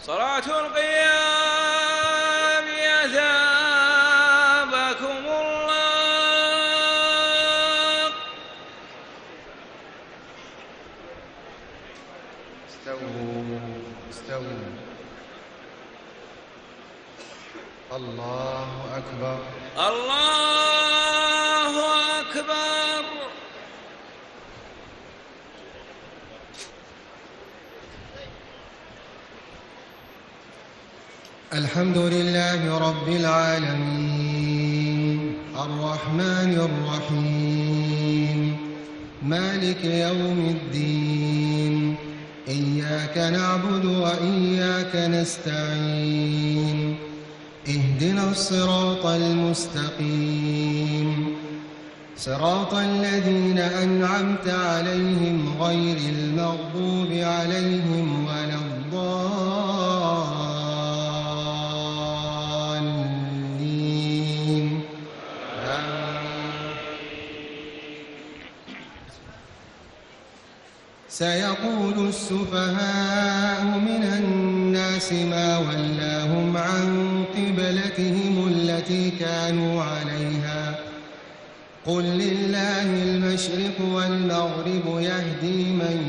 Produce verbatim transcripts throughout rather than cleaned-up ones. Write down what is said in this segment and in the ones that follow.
صلاة القيام أثابكم الله. استووا استووا. الله أكبر الله أكبر. الحمد لله رب العالمين الرحمن الرحيم مالك يوم الدين. إياك نعبد وإياك نستعين. اهدنا الصراط المستقيم صراط الذين أنعمت عليهم غير المغضوب عليهم ولا الضالين. سيقول السفهاء من الناس ما ولاهم عن قبلتهم التي كانوا عليها قل لله المشرق والمغرب يهدي من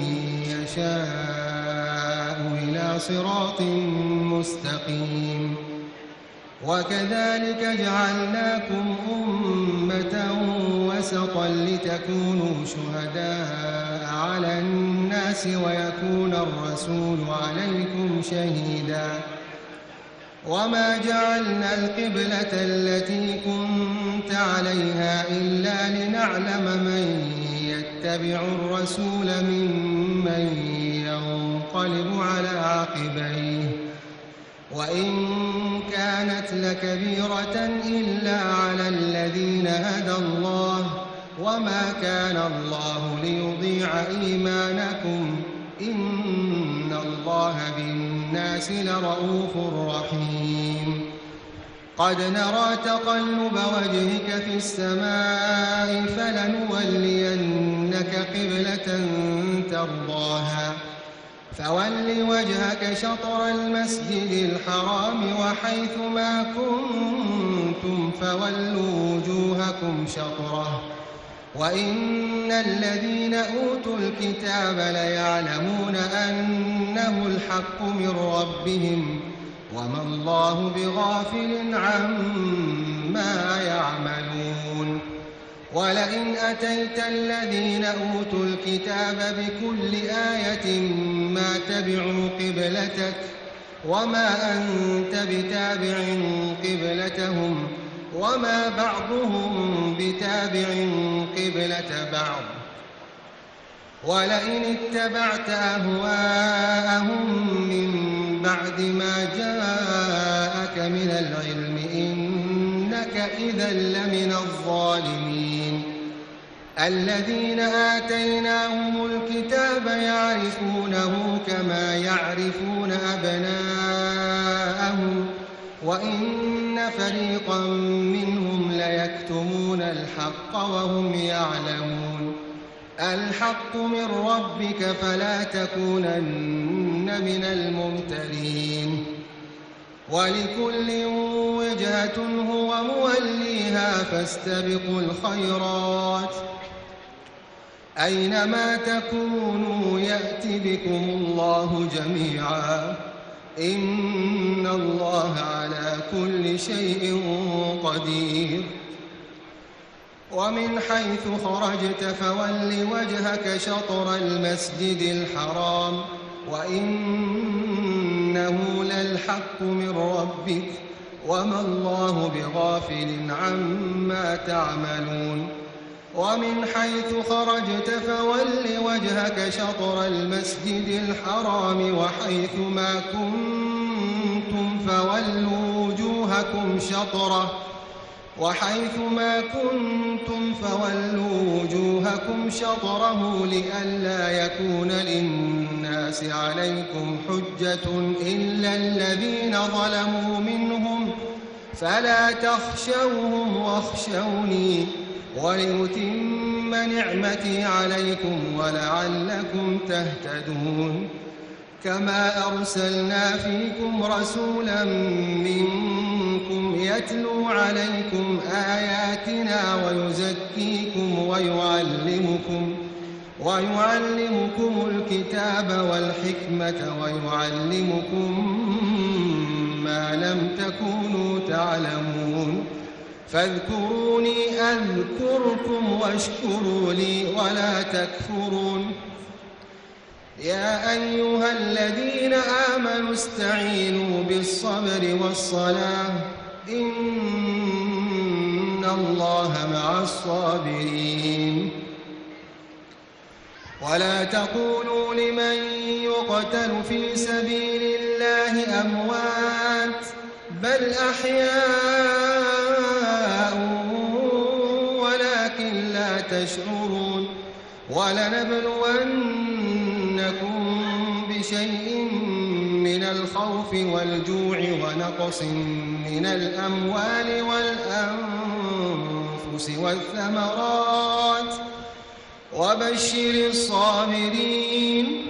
يشاء إلى صراط مستقيم. وكذلك جعلناكم أمة وسطا لتكونوا شهداء على الناس ويكون الرسول عليكم شهيدا. وما جعلنا القبلة التي كنت عليها إلا لنعلم من يتبع الرسول ممن ينقلب على عقبيه وإن كانت لكبيرة إلا على الذين هدى الله وما كان الله ليضيع إيمانكم إن الله بالناس لرؤوف رحيم. قد نرى تقلب وجهك في السماء فلنولينك قبلة ترضاها فول وجهك شطر المسجد الحرام وحيث ما كنتم فولوا وجوهكم شطره وإن الذين أوتوا الكتاب ليعلمون أنه الحق من ربهم وما الله بغافل عما يعملون. ولئن أتيت الذين أوتوا الكتاب بكل آية ما تبعوا قبلتك وما أنت بتابع قبلتهم وما بعضهم بتابع قبلة بعض. ولئن اتبعت أهواءهم من بعد ما جاءك من العلم إنك إذا لمن الظالمين. الذين آتيناهم الكتاب يعرفونه كما يعرفون أبناءهم وإن فريقا منهم ليكتمون الحق وهم يعلمون. الحق من ربك فلا تكونن من الممترين. ولكل وجهة هو موليها فاستبقوا الخيرات أينما تكونوا يأت بكم الله جميعا إن الله على كل شيء قدير. ومن حيث خرجت فول وجهك شطر المسجد الحرام وإنه للحق من ربك وما الله بغافل عما تعملون. ومن حيث خرجت فول وجهك شطر المسجد الحرام وحيث ما كنتم فولوا وجوهكم شطره وحيث ما كنتم فولوا وجوهكم شطره لئلا يكون للناس عليكم حجة إلا الذين ظلموا منهم فلا تخشوهم واخشوني ولأتم نعمتي عليكم ولعلكم تهتدون. كما أرسلنا فيكم رسولا منكم يتلو عليكم آياتنا ويزكيكم ويعلمكم ويعلمكم الكتاب والحكمة ويعلمكم ما لم تكونوا تعلمون فاذكروني أذكركم واشكروا لي ولا تكفرون يا أيها الذين آمنوا استعينوا بالصبر والصلاة إن الله مع الصابرين ولا تقولوا لمن يقتل في سبيل الله أموات بل أحياء ولكن لا تشعرون ولنبلونكم بشيء من الخوف والجوع ونقص من الأموال والأنفس والثمرات وبشر الصابرين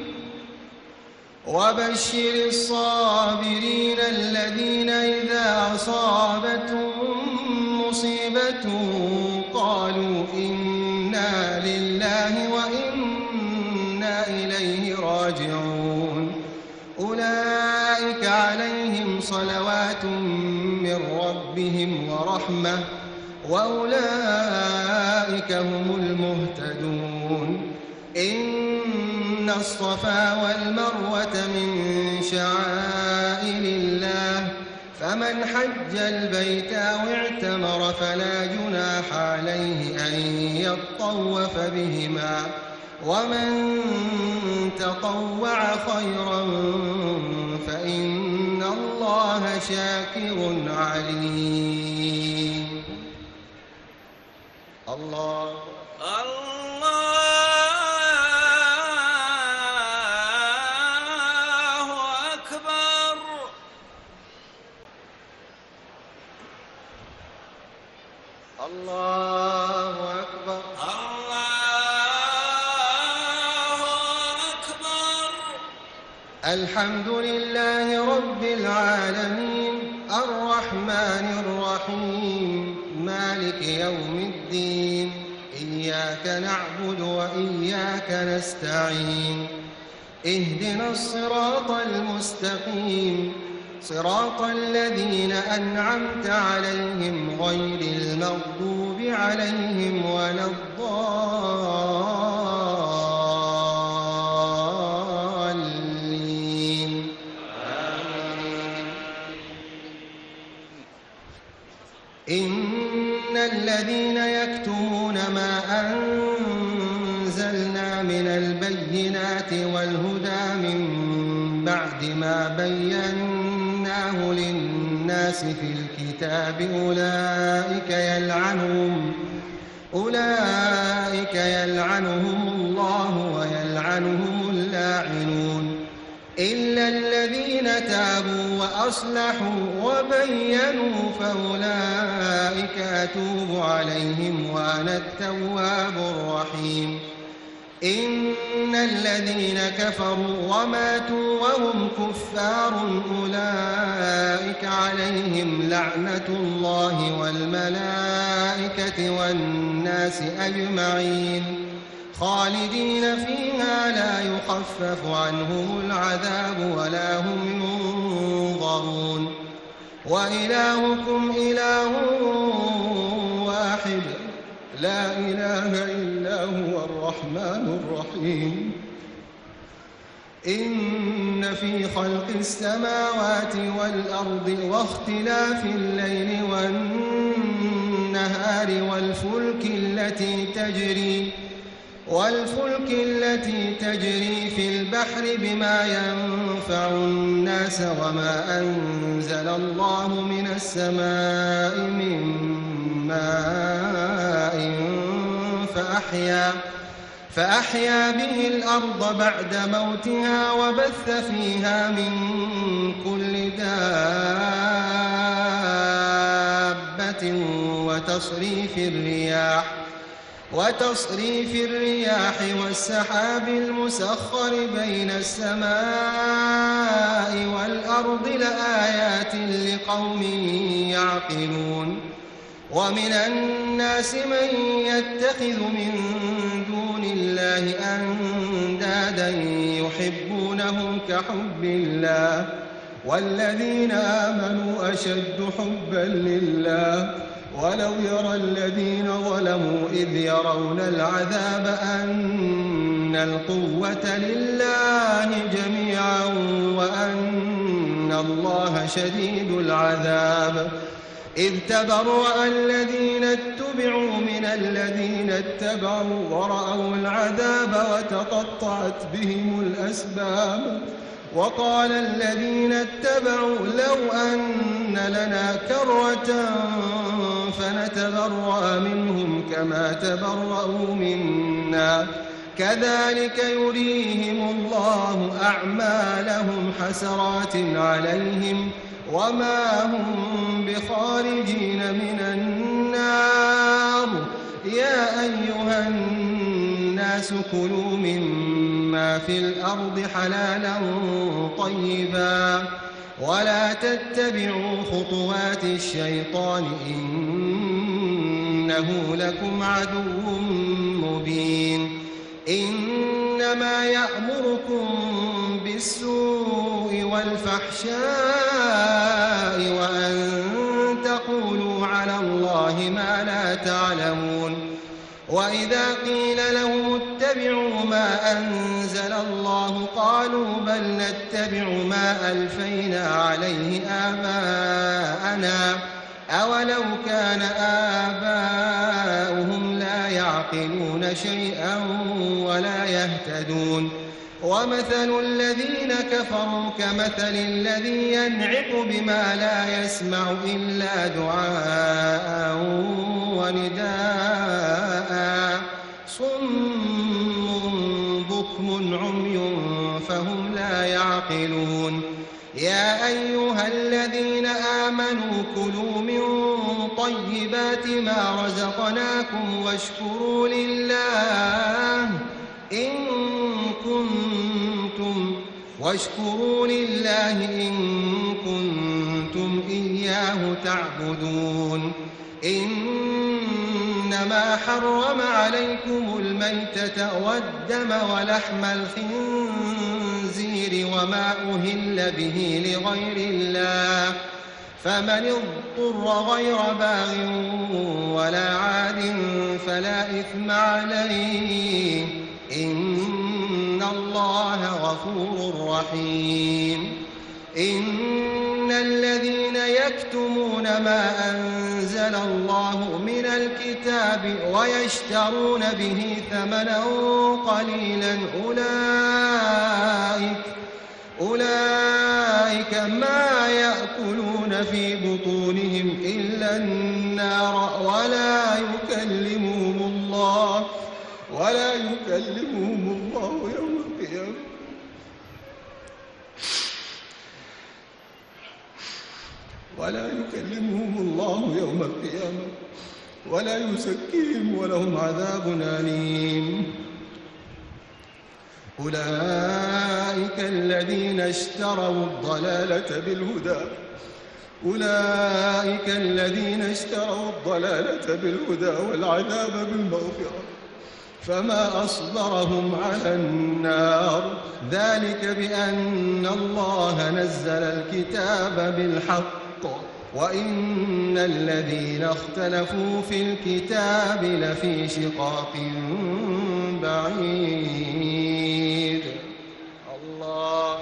وبشر الصابرين الذين إذا أصابتهم مصيبة قالوا إنا لله وإنا إليه راجعون أولئك عليهم صلوات من ربهم ورحمة وأولئك هم المهتدون إن الصفا والمروة من شعائر الله فمن حج البيت أو اعتمر فلا جناح عليه أن يطوف بهما ومن تطوع خيرا فإن الله شاكر عليم. الله الله أكبر. الله أكبر. الله أكبر. الحمد لله رب العالمين الرحمن الرحيم مالك يوم الدين إياك نعبد وإياك نستعين اهدنا الصراط المستقيم صراط الذين أنعمت عليهم غير المغضوب عليهم ولا الضالين آمين. إن الذين يكتمون ما أنزلنا من البينات والهدى من بعد ما بيناه للناس في الكتاب أولئك يلعنهم أولئك يلعنهم الله ويلعنهم اللاعنون إلا الذين تابوا وأصلحوا وبينوا فأولئك أتوب عليهم وأنا التواب الرحيم إن الذين كفروا وماتوا وهم كفار أولئك عليهم لعنة الله والملائكة والناس أجمعين خالدين فيها لا يخفف عنهم العذاب ولا هم ينظرون وإلهكم إله واحد لا إله إلا هو الرحمن الرحيم إن في خلق السماوات والأرض واختلاف الليل والنهار والفلك التي تجري والفلك التي تجري في البحر بما ينفع الناس وما أنزل الله من السماء من ماء فأحيا فأحيا به الأرض بعد موتها وبث فيها من كل دابة وتصريف الرياح وتصريف الرياح والسحاب المسخر بين السماء والأرض لآيات لقوم يعقلون ومن الناس من يتخذ من دون الله أندادا يحبونهم كحب الله والذين آمنوا أشد حبا لله ولو يرى الذين ظلموا إذ يرون العذاب أن القوة لله جميعا وأن الله شديد العذاب إذ تبرأ الذين اتبعوا من الذين اتبعوا ورأوا العذاب وتقطعت بهم الأسباب وقال الذين اتبعوا لو أن لنا كرة فنتبرأ منهم كما تبرأوا منا كذلك يريهم الله أعمالهم حسرات عليهم وما هم بخارجين من النار يا أيها الناس كلوا مما في الأرض حلالا طيبا ولا تتبعوا خطوات الشيطان إنه لكم عدو مبين إنما يأمركم بالسوء والفحشاء وأن تقولوا على الله ما لا تعلمون وإذا قيل لهم اتبعوا ما أنزل الله قالوا بل نتبع ما ألفينا عليه آباءنا أولو كان آباؤهم لا يعقلون شيئا ولا يهتدون ومثل الذين كفروا كمثل الذي ينعق بما لا يسمع إلا دعاء ونداء صم بكم عمي فهم لا يعقلون يا أيها الذين آمنوا كلوا من طيبات ما رزقناكم واشكروا لله إن كنتم واشكروا لله إن كنتم إياه تعبدون إنما حرم عليكم الميتة والدم ولحم الخنزير وما أهل به لغير الله فمن اضطر غير باغ ولا عاد فلا إثم عليه إن الله غفور رحيم إن الذين يكتمون ما أنزل الله من الكتاب ويشترون به ثمنا قليلا أولئك أولئك ما يأكلون في بطونهم إلا النار ولا يكلمهم الله ولا يكلمهم الله يوم القيامة ولا يكلمهم الله يوم القيامة ولا يزكيهم ولهم عذاب أليم أولئك الذين اشتروا الضلالة بالهدى أولئك الذين اشتروا الضلالة بالهدى والعذاب بالمغفرة فما أصبرهم على النار ذلك بأن الله نزل الكتاب بالحق وإن الذين اختلفوا في الكتاب لفي شقاق بعيد الله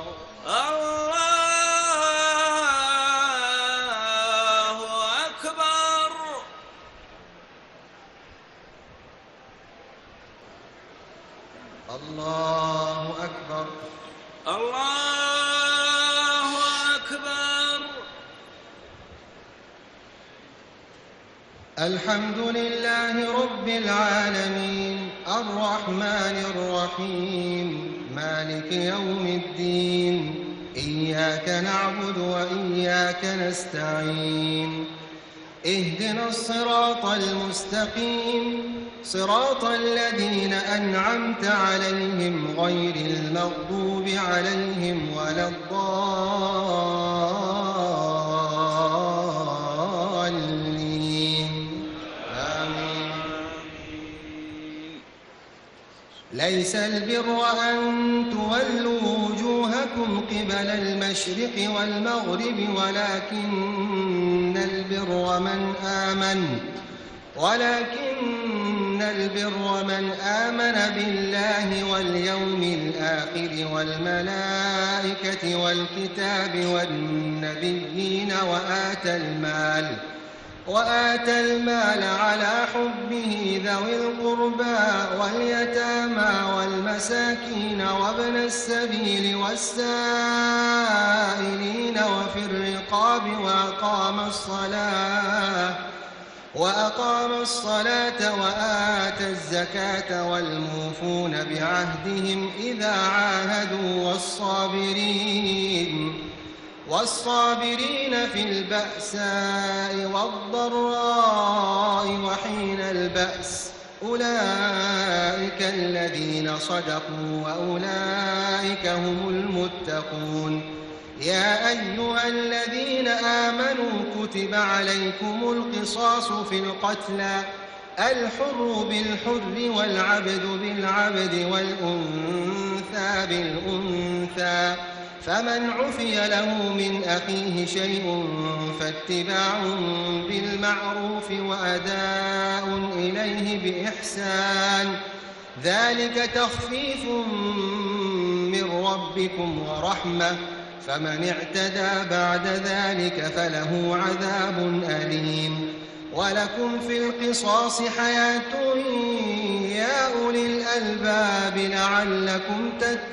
الله أكبر الله أكبر الله أكبر الحمد لله رب العالمين الرحمن الرحيم مالك يوم الدين إياك نعبد وإياك نستعين اهدنا الصراط المستقيم صراط الذين أنعمت عليهم غير المغضوب عليهم ولا الضالين ليس البر أن تولوا وجوهكم قبل المشرق والمغرب ولكن البر من آمن ولكن البر من آمن بالله واليوم الآخر والملائكة والكتاب والنبيين وآتى المال وآتى المال على حبه ذوي القربى واليتامى والمساكين وابن السبيل والسائلين وفي الرقاب وأقام الصلاة وأقام الصلاة وآتى الزكاة والموفون بعهدهم إذا عاهدوا والصابرين والصابرين في البأساء والضراء وحين البأس أولئك الذين صدقوا وأولئك هم المتقون. يا أيها الذين آمنوا كتب عليكم القصاص في القتلى الحر بالحر والعبد بالعبد والأنثى بالأنثى فمن عفي له من أخيه شيء فاتباع بالمعروف وأداء إليه بإحسان ذلك تخفيف من ربكم ورحمة فمن اعتدى بعد ذلك فله عذاب أليم. ولكم في القصاص حياة يا أولي الألباب لعلكم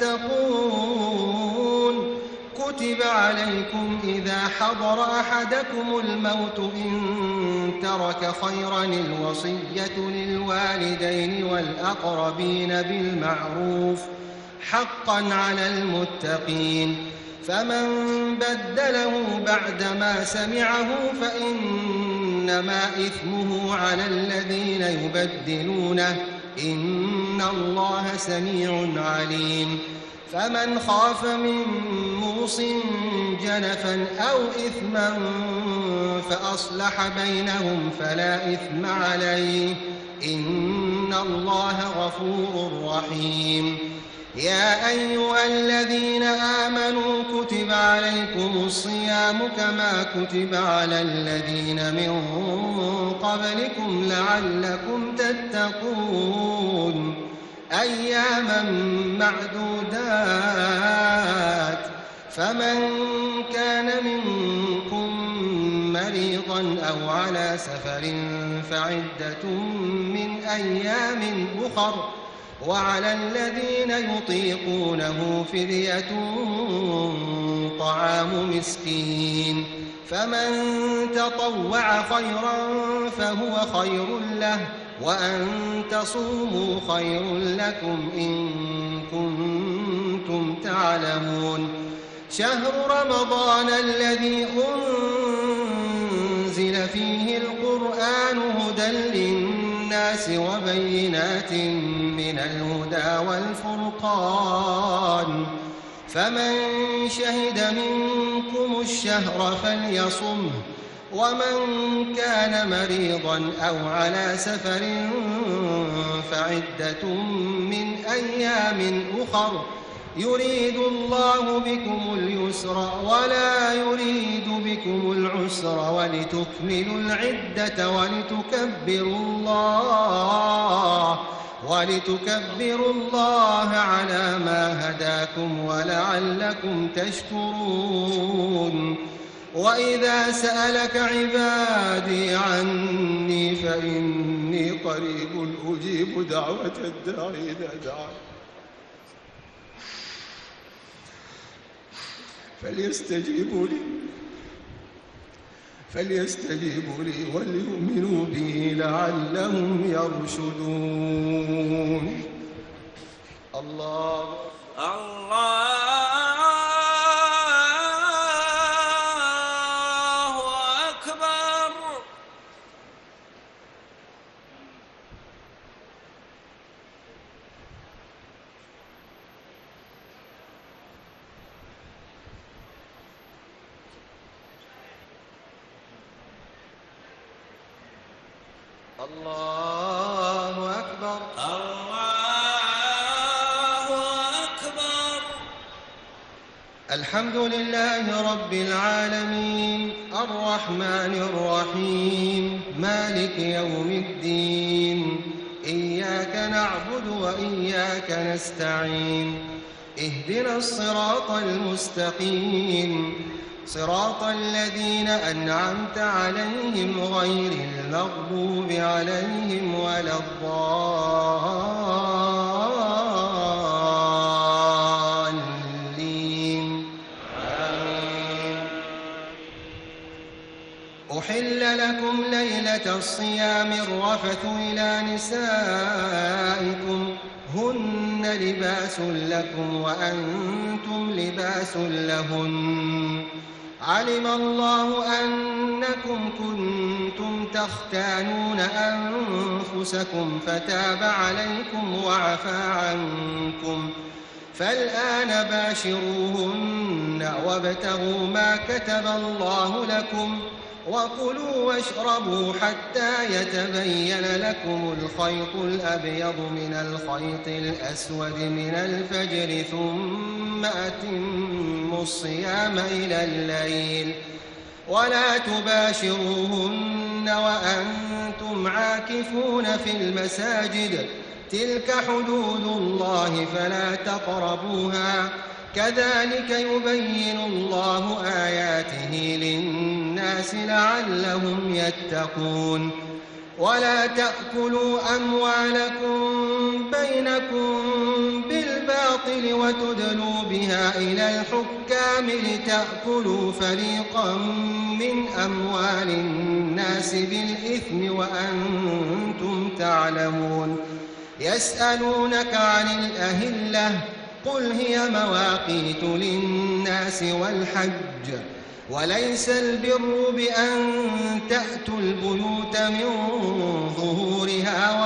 تتقون. كتب عليكم إذا حضر أحدكم الموت إن ترك خيرا الوصية للوالدين والأقربين بالمعروف حقا على المتقين. فمن بدله بعدما سمعه فإنما إثمه على الذين يبدلونه إن الله سميع عليم. فمن خاف من موص جنفا أو إثما فأصلح بينهم فلا إثم عليه إن الله غفور رحيم. يا أيها الذين آمنوا كتب عليكم الصيام كما كتب على الذين من قبلكم لعلكم تتقون أياما معدودات فمن كان منكم مريضا أو على سفر فعدة من أيام أخر وعلى الذين يطيقونه فدية طعام مسكين فمن تطوع خيرا فهو خير له وأن تصوموا خير لكم إن كنتم تعلمون. شهر رمضان الذي أنزل فيه القرآن هدى للناس وبينات من الهدى والفرقان فمن شهد منكم الشهر فليصمه ومن كان مريضا أو على سفر فعدة من أيام أخر يريد الله بكم اليسر ولا يريد بكم العسر ولتكملوا العدة ولتكبروا الله ولتكبروا الله على ما هداكم ولعلكم تشكرون. وإذا سألك عبادي عني فإني قريب أجيب دعوة الداعي إذا دعان فليستجيبوا لي فليستجيبوا لي وليؤمنوا بي لعلهم يرشدون. الله الله أكبر. الله أكبر. الله الحمد لله رب العالمين الرحمن الرحيم مالك يوم الدين إياك نعبد وإياك نستعين اهدنا الصراط المستقيم صراط الذين أنعمت عليهم غير المغضوب عليهم ولا الضالين آمين. أحل لكم ليلة الصيام الرفث إلى نسائكم هن لباس لكم وأنتم لباس لهن علم الله أنكم كنتم تختانون أنفسكم فتاب عليكم وعفى عنكم فالآن باشروهن وابتغوا ما كتب الله لكم وكلوا واشربوا حتى يتبين لكم الخيط الأبيض من الخيط الأسود من الفجر ثم أتموا الصيام إلى الليل ولا تباشروهن وأنتم عاكفون في المساجد تلك حدود الله فلا تقربوها كذلك يبين الله آياته للناس لعلهم يتقون ولا تأكلوا أموالكم بينكم بالباطل وتدلوا بها إلى الحكام لتأكلوا فريقا من أموال الناس بالإثم وأنتم تعلمون يسألونك عن الأهلة قل هي مواقيت للناس والحج وليس البر بأن تأتوا البيوت من ظهورها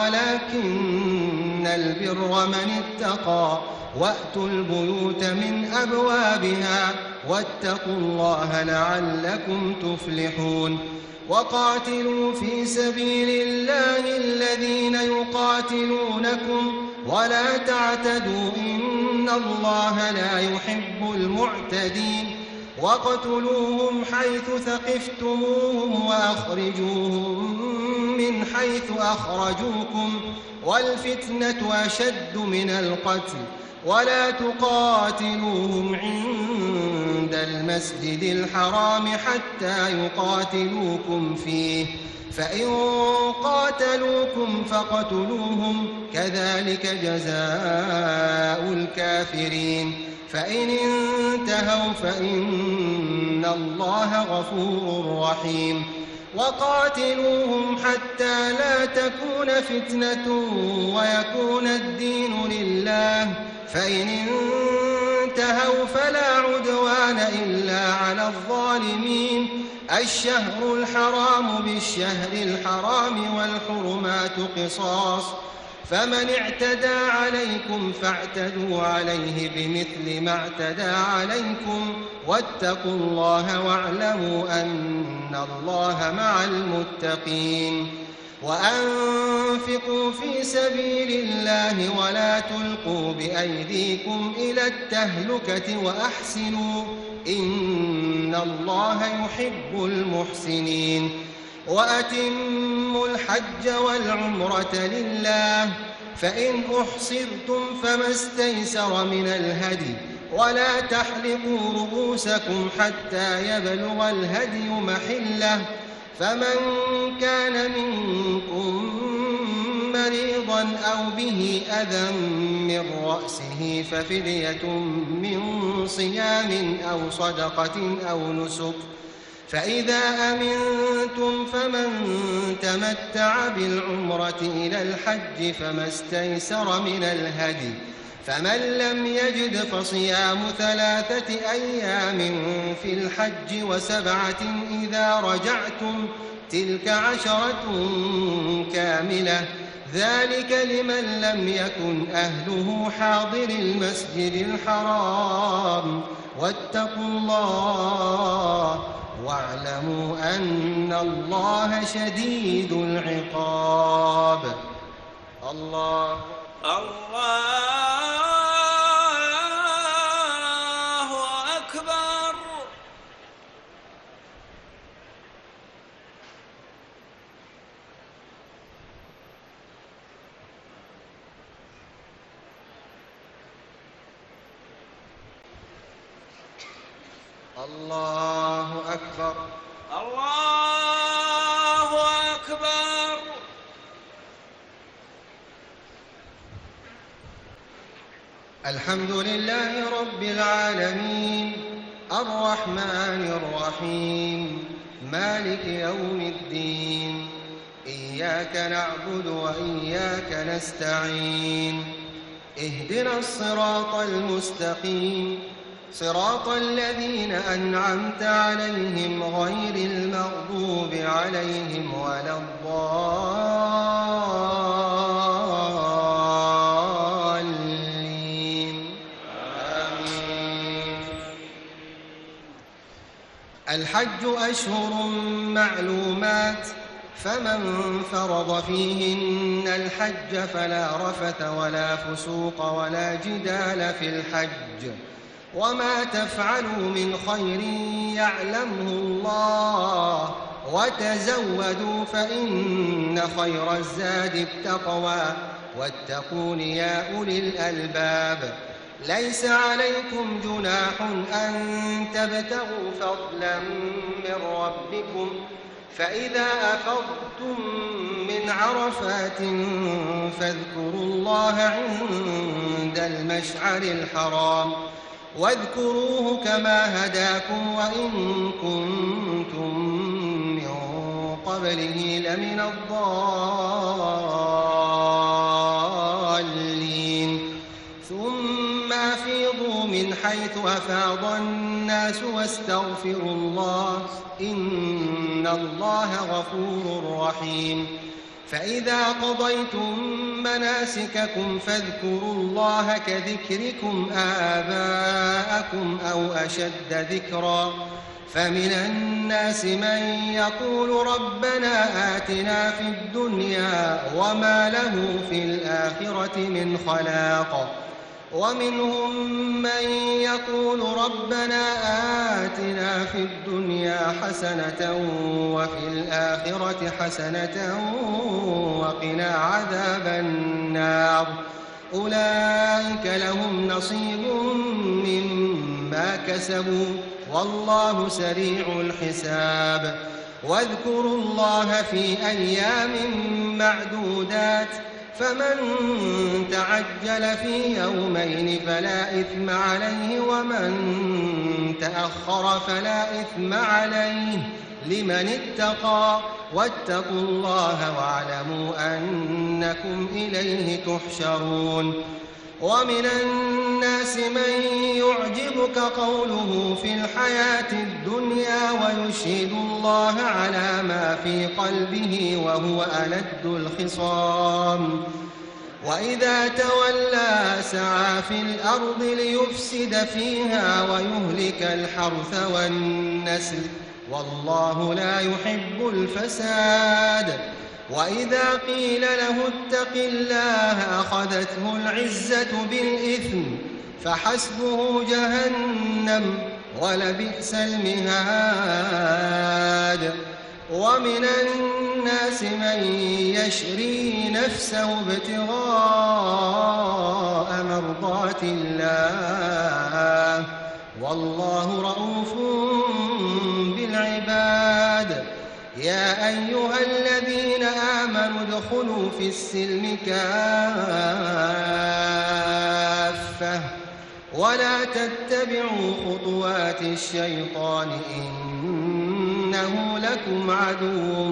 ولكن البر من اتقى وأتوا البيوت من أبوابها واتقوا الله لعلكم تفلحون وقاتلوا في سبيل الله الذين يقاتلونكم ولا تعتدوا إن الله لا يحب المعتدين واقتلوهم حيث ثقفتموهم وأخرجوهم من حيث أخرجوكم والفتنة أشد من القتل ولا تقاتلوهم عند المسجد الحرام حتى يقاتلوكم فيه فإن قاتلوكم فاقتلوهم كذلك جزاء الكافرين فإن انتهوا فإن الله غفور رحيم وقاتلوهم حتى لا تكون فتنة ويكون الدين لله فإن انتهوا فلا عدوان إلا على الظالمين الشهر الحرام بالشهر الحرام والحرمات قصاص فمن اعتدى عليكم فاعتدوا عليه بمثل ما اعتدى عليكم واتقوا الله واعلموا أن الله مع المتقين وأنفقوا في سبيل الله ولا تلقوا بأيديكم إلى التهلكة وأحسنوا إن الله يحب المحسنين وأتموا الحج والعمرة لله فإن أحصرتم فما استيسر من الهدي ولا تحلقوا رؤوسكم حتى يبلغ الهدي محله فمن كان منكم مريضا أو به أذى من رأسه ففدية من صيام أو صدقة أو نسك فإذا أمنتم فمن تمتع بالعمرة إلى الحج فما استيسر من الهدي فمن لم يجد فصيام ثلاثة أيام في الحج وسبعة إذا رجعتم تلك عشرة كاملة ذلك لمن لم يكن أهله حاضر المسجد الحرام واتقوا الله واعلموا أن الله شديد العقاب. الله الله أكبر. الله أكبر. الله أكبر. الحمد لله رب العالمين الرحمن الرحيم مالك يوم الدين إياك نعبد وإياك نستعين اهدنا الصراط المستقيم صراط الذين أنعمت عليهم غير المغضوب عليهم ولا الضالين آمين. الحج أشهر معلومات فمن فرض فيهن الحج فلا رفث ولا فسوق ولا جدال في الحج وما تفعلوا من خير يعلمه الله وتزودوا فإن خير الزاد التقوى واتقون يا أولي الألباب. ليس عليكم جناح أن تبتغوا فضلا من ربكم فإذا أفضتم من عرفات فاذكروا الله عند المشعر الحرام واذكروه كما هداكم وإن كنتم من قبله لمن الضالين. ثم أفيضوا من حيث أفاض الناس واستغفروا الله إن الله غفور رحيم. فإذا قضيتم مناسككم فاذكروا الله كذكركم آباءكم أو أشد ذكرا فمن الناس من يقول ربنا آتنا في الدنيا وما له في الآخرة من خلاق ومنهم من يقول ربنا آتنا في الدنيا حسنة وفي الآخرة حسنة وقنا عذاب النار. أولئك لهم نصيب مما كسبوا والله سريع الحساب. واذكروا الله في أيام معدودات فمن تعجل في يومين فلا إثم عليه ومن تأخر فلا إثم عليه لمن اتقى واتقوا الله واعلموا أنكم إليه تحشرون. ومن الناس من يعجبك قوله في الحياة الدنيا ويشهد الله على ما في قلبه وهو ألد الخصام وإذا تولى سعى في الأرض ليفسد فيها ويهلك الحرث والنسل والله لا يحب الفساد. وإذا قيل له اتق الله أخذته العزة بالإثم فحسبه جهنم ولبئس المهاد. ومن الناس من يشري نفسه ابتغاء مرضات الله والله رؤوف بالعباد. يا أيها الذين آمنوا ادخلوا في السلم كافة ولا تتبعوا خطوات الشيطان إنه لكم عدو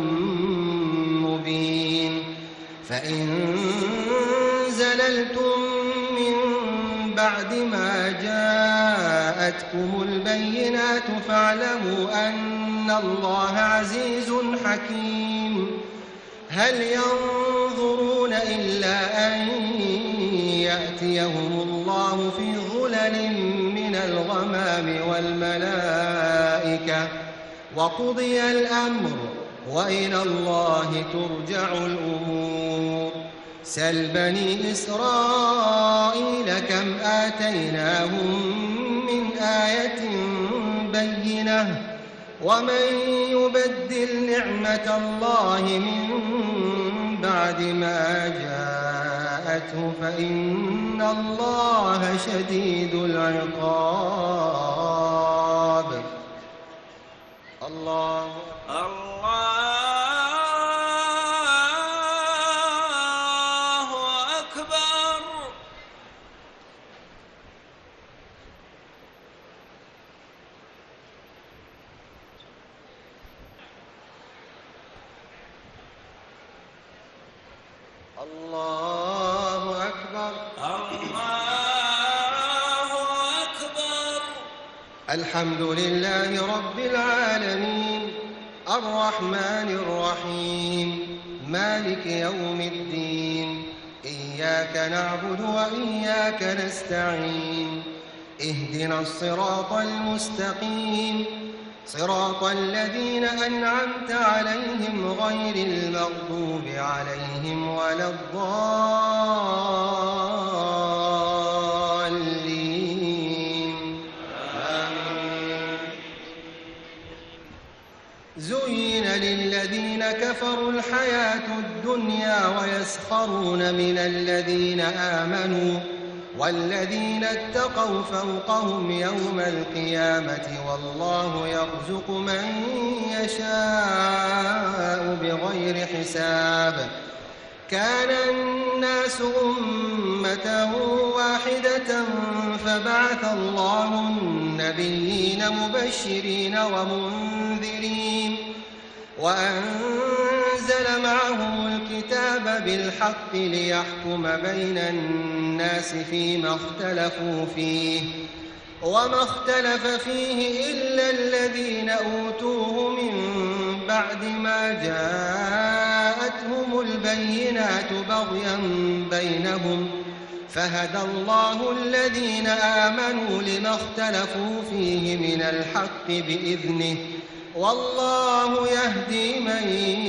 مبين. فإن زللتم من بعد ما جاءتكم البينات فاعلموا أن الله عزيز حكيم. هل ينظرون إلا أن يأتيهم الله في ظلل من الغمام والملائكة وقضي الأمر وإلى الله ترجع الأمور. سل بني إسرائيل كم آتيناهم من آية بينة ومن يبدل نعمة الله من بعد ما جاءته فإن الله شديد العقاب. الله أكبر. الله أكبر. الحمد لله رب العالمين، الرحمن الرحيم، مالك يوم الدين. إياك نعبد وإياك نستعين. اهدنا الصراط المستقيم، صراط الذين أنعمت عليهم غير المغضوب عليهم ولا الضالين. آمين. زين للذين كفروا الحياة الدنيا ويسخرون من الذين آمنوا، والذين اتقوا فوقهم يوم القيامة والله يرزق من يشاء بغير حساب. كان الناس أمة واحدة فبعث الله النبيين مبشرين ومنذرين وأنزل معهم الكتاب بالحق ليحكم بين الناس فيما اختلفوا فيه، وما اختلف فيه إلا الذين أوتوه من بعد ما جاءتهم البينات بغيا بينهم، فهدى الله الذين آمنوا لما اختلفوا فيه من الحق بإذنه، والله يهدي من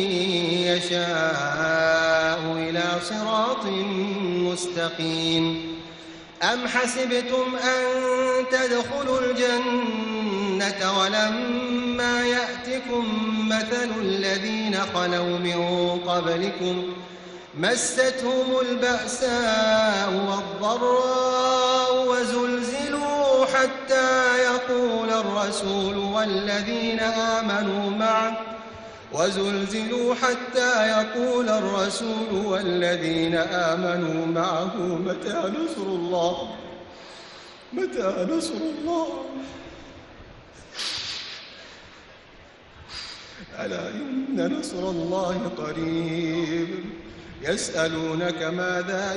يشاء إلى صراط مستقيم. أم حسبتم أن تدخلوا الجنة ولما يأتكم مثل الذين خلوا من قبلكم مستهم البأساء والضراء وزلزلوا حتى يقول الرسول والذين آمنوا معه وزلزلوا حتى يقول الرسول والذين آمنوا معه متى نصر الله متى نصر الله ألا إن نصر الله قريب. يسألونك ماذا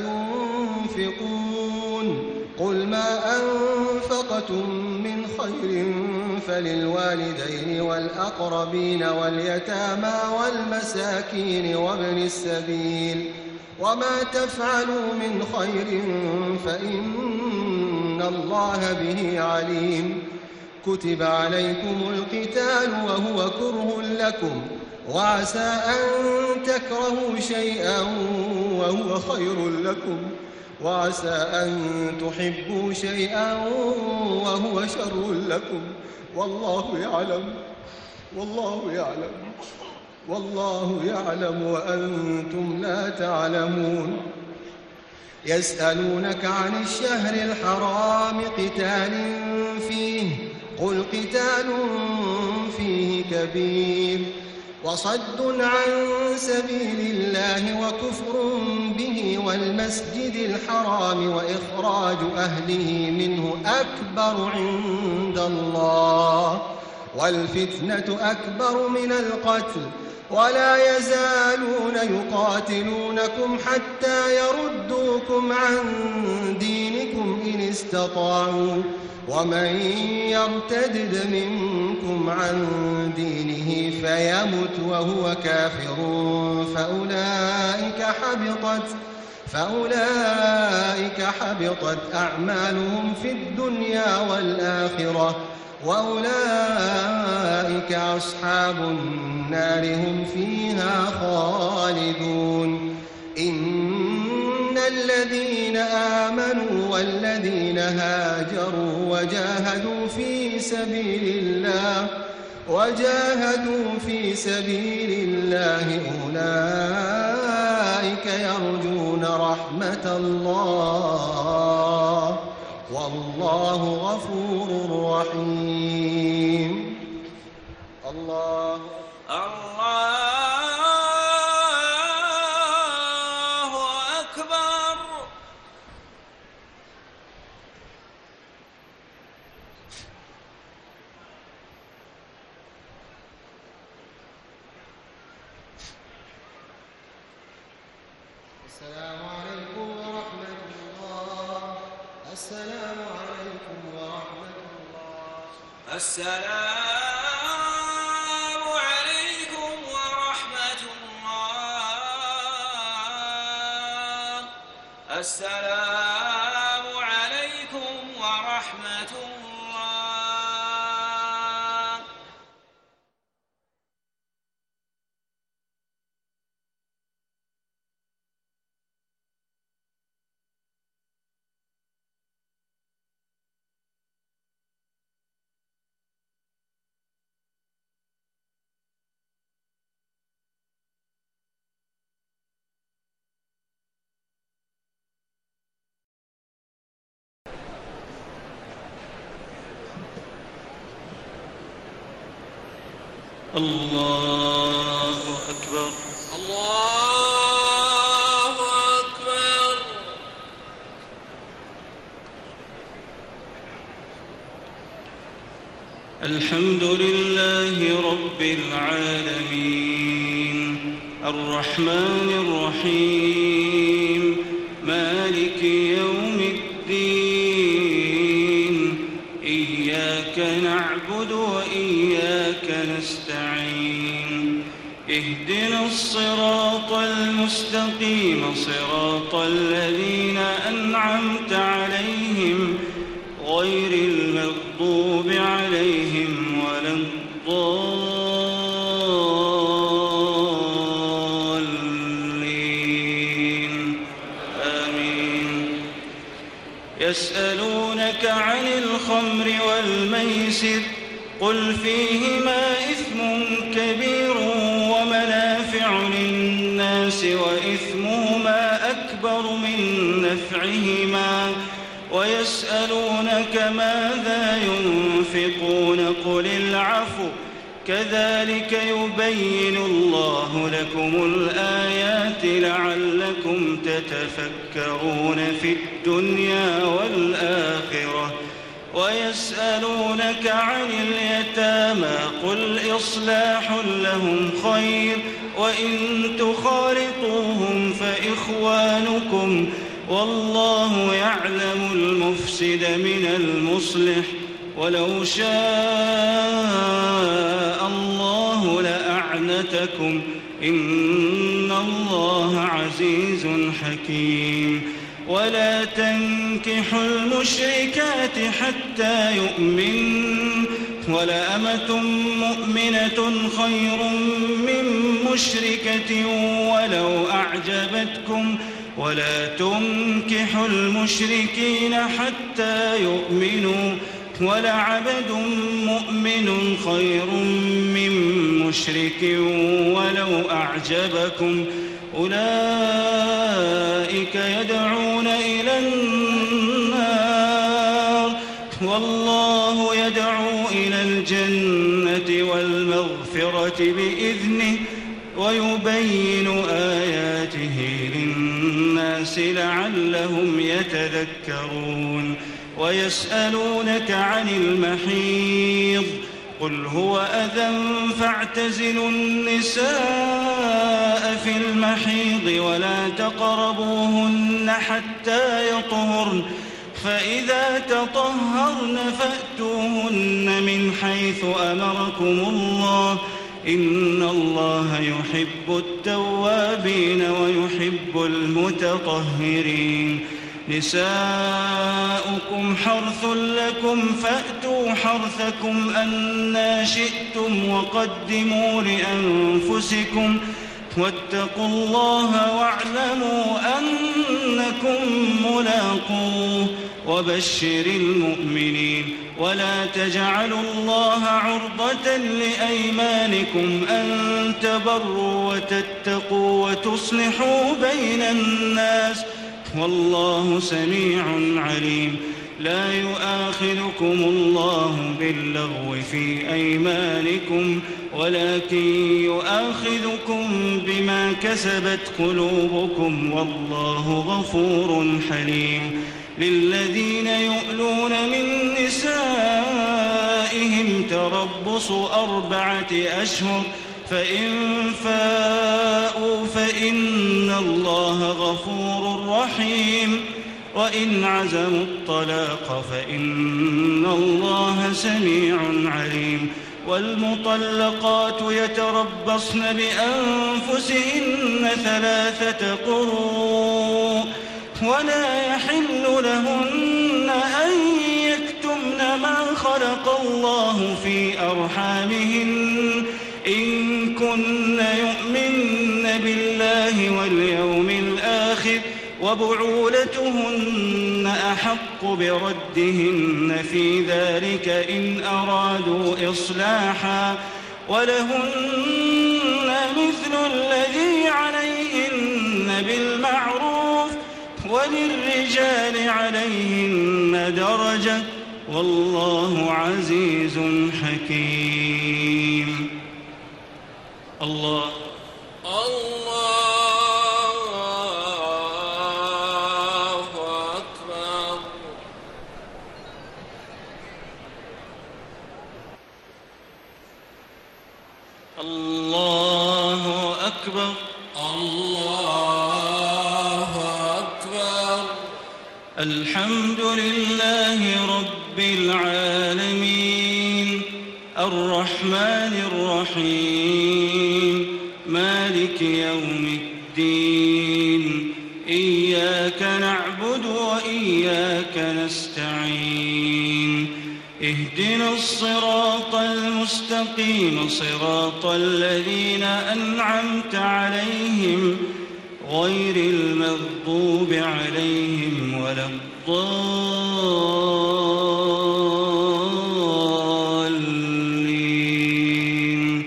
ينفقون قل ما أنفقتم من خير فللوالدين والأقربين واليتامى والمساكين وابن السبيل وما تفعلوا من خير فإن الله به عليم. كتب عليكم القتال وهو كره لكم وعسى أن تكرهوا شيئا وهو خير لكم وعسى أن تحبوا شيئا وهو شر لكم والله يعلم والله يعلم والله يعلم وأنتم لا تعلمون. يسألونك عن الشهر الحرام قتال فيه قل قتال فيه كبير وصد عن سبيل الله وكفر به والمسجد الحرام وإخراج أهله منه أكبر عند الله والفتنة أكبر من القتل ولا يزالون يقاتلونكم حتى يردوكم عن دينكم إن استطاعوا ومن يرتدد منكم عن دينه فيمت وهو كافر فأولئك حبطت فأولئك حبطت أعمالهم في الدنيا والآخرة وأولئك أصحاب النار هم فيها خالدون. إن الذين آمنوا والذين هاجروا وجاهدوا في سبيل الله وجاهدوا في سبيل الله أولئك يرجون رحمة الله والله غفور رحيم. الله الله أكبر. السلام عليكم ورحمة الله. السلام عليكم ورحمة الله. السلام عليكم ورحمة الله. السلام عليكم ورحمة الله. الله أكبر. الله أكبر. الحمد لله رب العالمين الرحمن الرحيم مالك يوم الدين إياك نعبد وإياك نستعين اهدنا الصراط المستقيم صراط الذين أنعمت عليهم غير المغضوب عليهم ولا الضالين آمين. يسألونك عن الخمر والميسر قل فيهما إثم كبير ومنافع للناس وإثمهما أكبر من نفعهما ويسألونك ماذا ينفقون قل العفو كذلك يبين الله لكم الآيات لعلكم تتفكرون في الدنيا والآخرة ويسألونك عن اليتامى قل إصلاح لهم خير وإن تخالطوهم فإخوانكم والله يعلم المفسد من المصلح ولو شاء الله لأعنتكم إن الله عزيز حكيم. ولا تنكحوا المشركات حتى يؤمنوا ولأمة مؤمنة خير من مشركة ولو أعجبتكم ولا تنكحوا المشركين حتى يؤمنوا ولعبد مؤمن خير من مشرك ولو أعجبكم أولئك يدعون إلى النار والله يدعو إلى الجنة والمغفرة بإذنه ويبين آياته للناس لعلهم يتذكرون. ويسألونك عن المحيض قل هو أذى فاعتزلوا النساء في المحيض ولا تقربوهن حتى يطهرن فإذا تطهرن فأتوهن من حيث أمركم الله إن الله يحب التوابين ويحب المتطهرين. نساؤكم حرث لكم فأتوا حرثكم أنى شئتم وقدموا لأنفسكم واتقوا الله واعلموا أنكم ملاقوه وبشر المؤمنين. ولا تجعلوا الله عرضة لأيمانكم أن تبروا وتتقوا وتصلحوا بين الناس والله سميع عليم. لا يؤاخذكم الله باللغو في أيمانكم ولكن يؤاخذكم بما كسبت قلوبكم والله غفور حليم. للذين يؤلون من نسائهم تربص أربعة أشهر فإن فاءوا فإن الله غفور رحيم وإن عزموا الطلاق فإن الله سميع عليم والمطلقات يتربصن بأنفسهن ثلاثة قروء ولا يحل لهن أن يكتمن ما خلق الله في أرحامهن إن كن يؤمن بالله واليوم الآخر وبعولتهن أحق بردهن في ذلك إن أرادوا إصلاحا ولهن مثل الذي عليهن بالمعروف وللرجال عليهن درجة والله عزيز حكيم. الله الله أكبر. الله أكبر. الله أكبر. الحمد لله رب العالمين الرحمن الرحيم مالك يوم الدين إياك نعبد وإياك نستعين اهدنا الصراط المستقيم صراط الذين أنعمت عليهم غير المغضوب عليهم ولا الضالين.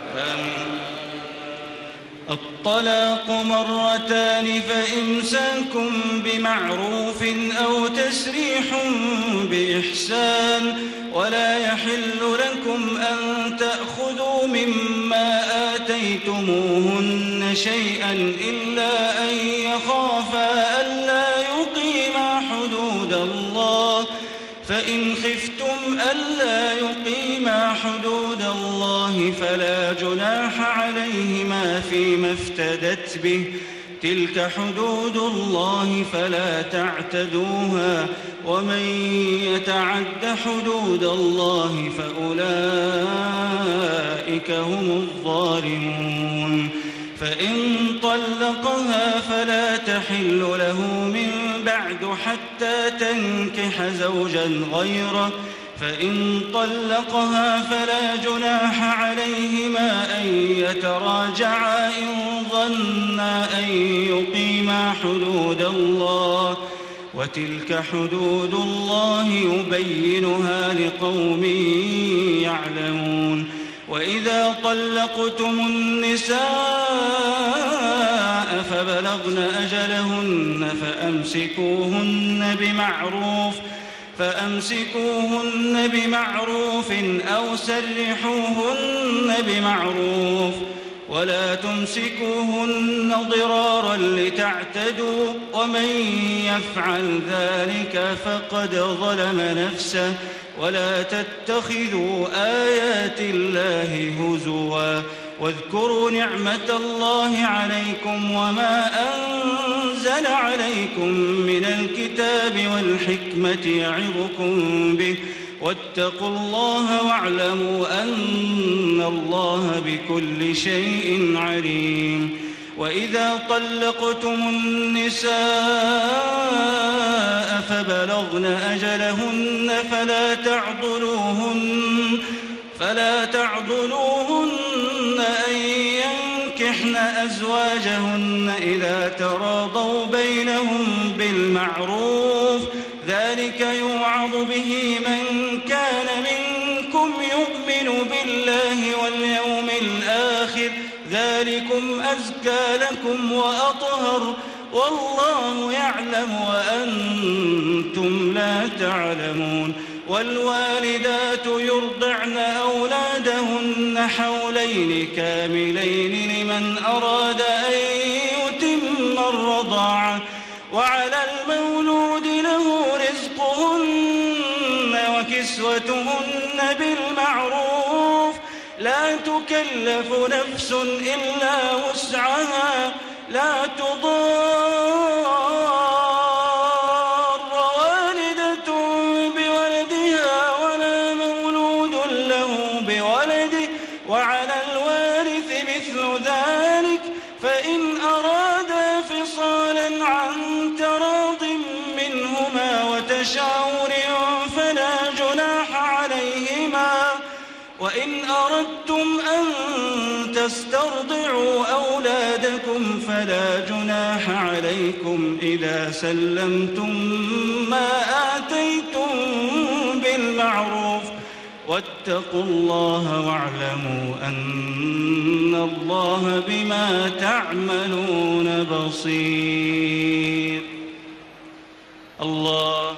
الطلاق مرتان فإمساكم بمعروف أو تسريح بإحسان ولا يحل لكم أن تأخذوا مما آتيتموهن شيئا إلا أن يخافا ألا يقيما حدود الله فإن خفتم ألا يقيما حدود الله فلا جناح عليهما فيما افتدت به تلك حدود الله فلا تعتدوها ومن يتعد حدود الله فأولئك هم الظالمون. فإن طلقها فلا تحل له من بعد حتى تنكح زوجا غيره فإن طلقها فلا جناح عليهما أن يتراجعا إن ظنا أن يقيما حدود الله وتلك حدود الله يبينها لقوم يعلمون. وإذا طلقتم النساء فبلغن أجلهن فأمسكوهن بمعروف فأمسكوهن بمعروف أو سرحوهن بمعروف ولا تمسكوهن ضرارا لتعتدوا ومن يفعل ذلك فقد ظلم نفسه ولا تتخذوا آيات الله هزوا واذكروا نعمة الله عليكم وما أنزل عليكم من الكتاب والحكمة يعظكم به واتقوا الله واعلموا أن الله بكل شيء عليم. وإذا طلقتم النساء فبلغن أجلهن فلا تعضلوهن فلا تعضلوهن أن ينكحن أزواجهن إذا تراضوا بينهم بالمعروف ذلك يوعظ به من كان منكم يؤمن بالله واليوم الآخر ذلكم أزكى لكم وأطهر والله يعلم وأنتم لا تعلمون. والوالدات يرضعن أولادهن حولين كاملين لمن أراد أن يتم الرضاعة وعلى المولود له رزقهن وكسوتهن بالمعروف لا تكلف نفس إلا وسعها لا تضار والدة بولدها ولا مولود له بولده وعلى الوارث مثل ذلك فإن أرادا فصالا عن تراض منهما وتشاور فلا جناح عليهما وإن أردتم أن تسترضعوا أولادكم فلا جناح عليكم إذا سلمتم ما آتيتم بالمعروف واتقوا الله واعلموا أن الله بما تعملون بصير. الله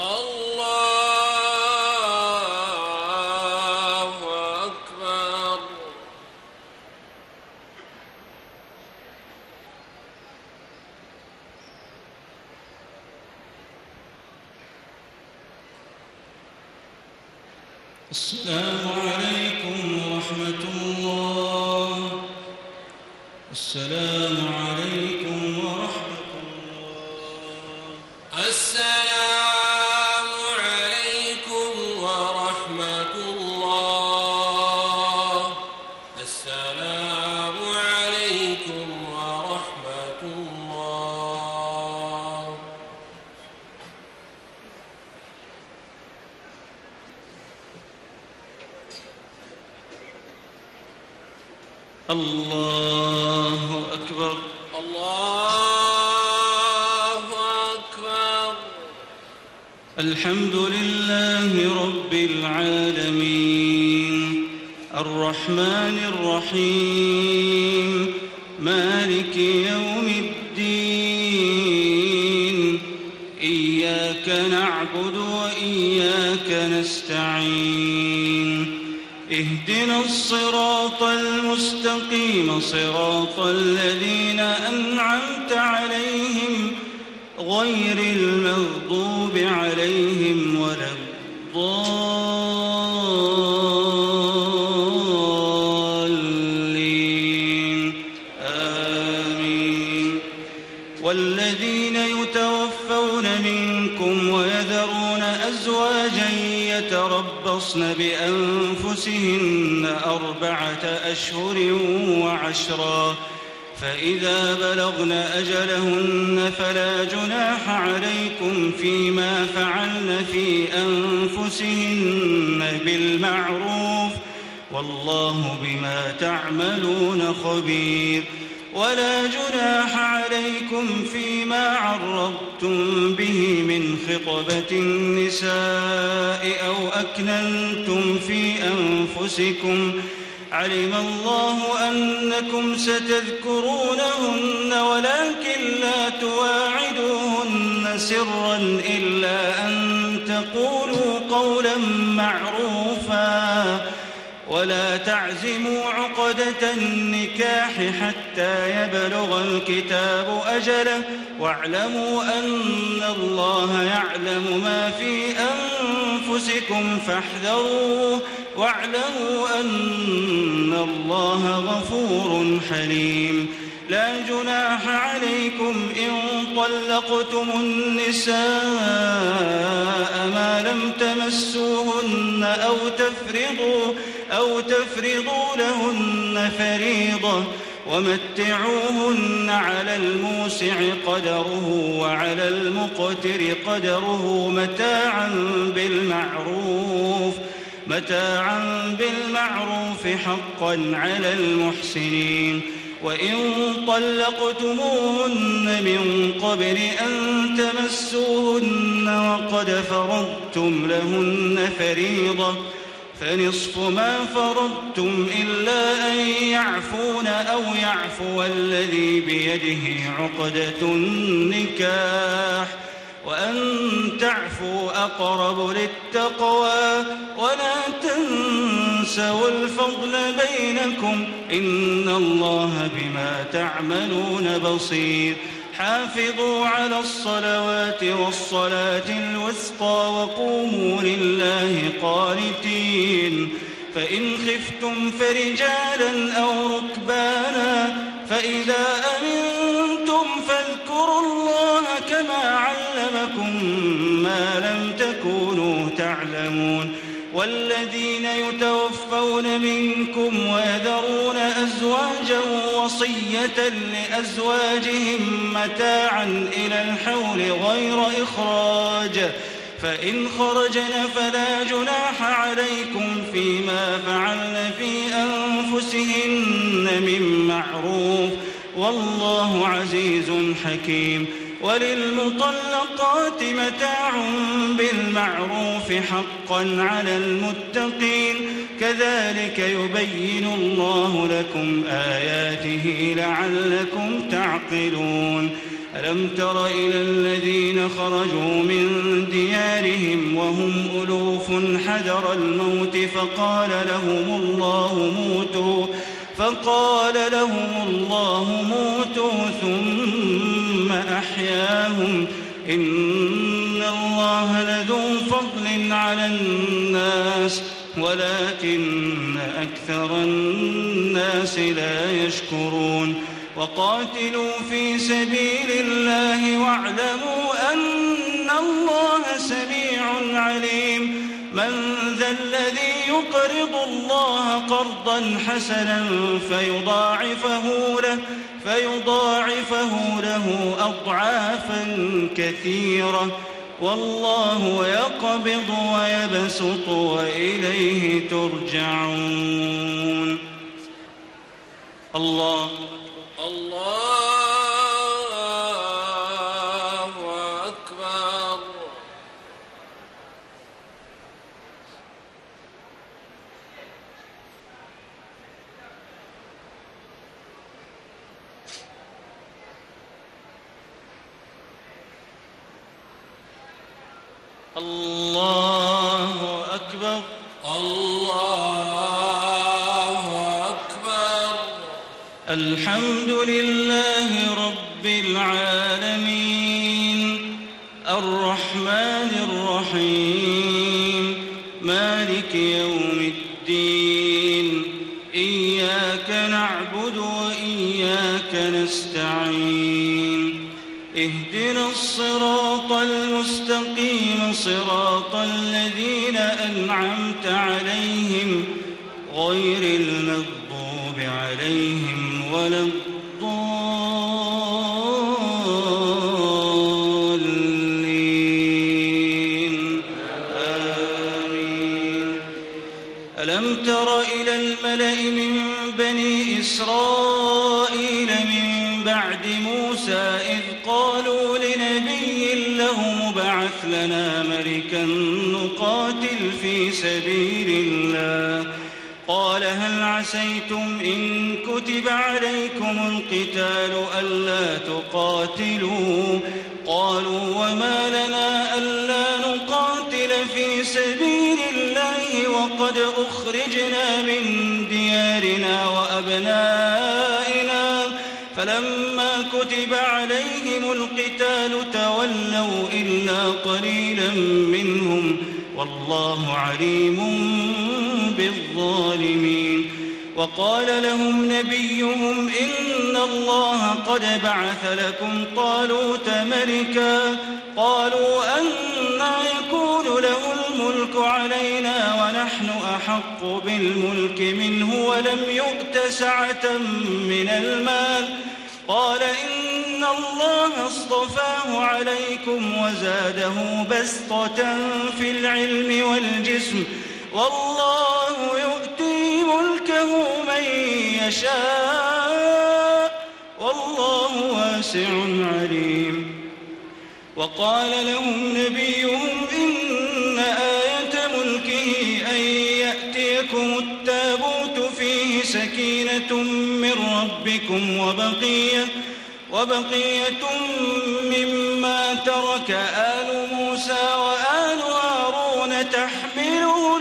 السلام عليكم ورحمة الله. السلام عليكم ورحمة الله. السلام عليكم ورحمة الله. السلام عليكم ورحمة الله. الله أكبر. الله أكبر. الحمد لله رب العالمين الرحمن الرحيم مالك يوم الدين إياك نعبد وإياك نستعين اهدنا الصراط المستقيم صراط الذين أنعمت عليهم غير المغضوب عليهم ولا الضالين آمين. والذين يتوفون منكم ويذرون أزواجا يتربصن بأنفسهن أربعة أشهر وعشرا فإذا بلغن أجلهن فلا جناح عليكم فيما فعلن في أنفسهن بالمعروف والله بما تعملون خبير. ولا جناح عليكم فيما عرضتم به من خطبة النساء أو أكننتم في أنفسكم علم الله أنكم ستذكرونهن ولكن لا تواعدوهن سرا إلا أن تقولوا قولا معروفا ولا تعزموا عقدة النكاح حتى يبلغ الكتاب أجله واعلموا أن الله يعلم ما في أنفسكم فاحذروه واعلموا أن الله غفور حليم. لا جناح عليكم إن طلقتم النساء ما لم تمسوهن أو تفرضوا أو تفرضوا لهن فريضة ومتعوهن على الموسع قدره وعلى المقتر قدره متاعا بالمعروف متاعا بالمعروف حقا على المحسنين. وإن طلقتموهن من قبل أن تمسوهن وقد فرضتم لهن فريضة فنصف ما فرضتم إلا أن يعفون أو يعفو الذي بيده عقدة النكاح وأن تعفوا أقرب للتقوى ولا تنسوا الفضل بينكم إن الله بما تعملون بصير. حافظوا على الصلوات والصلاة الوسطى وقوموا لله قانتين فإن خفتم فرجالا أو ركبانا فإذا أمنتم فاذكروا الله كما علمكم ما لم تكونوا تعلمون والذين يتوفون منكم ويذرون أزواجا وصية لأزواجهم متاعا إلى الحول غير إخراج فإن خرجن فلا جناح عليكم فيما فعلن في أنفسهن من معروف والله عزيز حكيم وللمطلقات متاع بالمعروف حقا على المتقين كذلك يبين الله لكم آياته لعلكم تعقلون ألم تر إلى الذين خرجوا من ديارهم وهم ألوف حذر الموت فقال لهم الله موتوا فقال لهم الله موتوا ثم أحياهم إن الله لذو فضل على الناس ولكن أكثر الناس لا يشكرون وقاتلوا في سبيل الله واعلموا أن الله سميع عليم من ذا الذي يقرض الله قرضا حسنا فيضاعفه له, فيضاعفه له أضعافا كثيرة والله يقبض ويبسط وإليه ترجعون. الله الله أكبر. الله أكبر. الله أكبر. الحمد لله رب العالمين الرحمن الرحيم مالك يوم الدين إياك نعبد وإياك نستعين اهدنا الصراط المستقيم صراط الذين أنعمت عليهم غير المغضوب عليهم ولا الضالين آمين. ألم تر إلى الملأ من بني إسرائيل من بعد موسى إذ قالوا لنبي له مبعث لنا ملكا نقاتل في سبيل الله قال هل عسيتم إن كتب عليكم القتال ألا تقاتلوا قالوا وما لنا ألا نقاتل في سبيل الله وقد أخرجنا من ديارنا وأبنائنا فلما كتب عليهم القتال تولوا إلا قليلا منهم والله عليم بالظالمين. وقال لهم نبيهم إن الله قد بعث لكم طالوت ملكا قالوا أنى يكون له الملك علينا ونحن أحق بالملك منه ولم يؤت سعة من المال قال إن الله اصطفاه عليكم وزاده بسطة في العلم والجسم والله يؤتي ملكه من يشاء والله واسع عليم. وقال لهم نبيهم إن آية ملكه أن يأتيكم التابوت فيه سكينة من ربكم وبقية, وبقية مما ترك آل موسى وآل هارون تحمله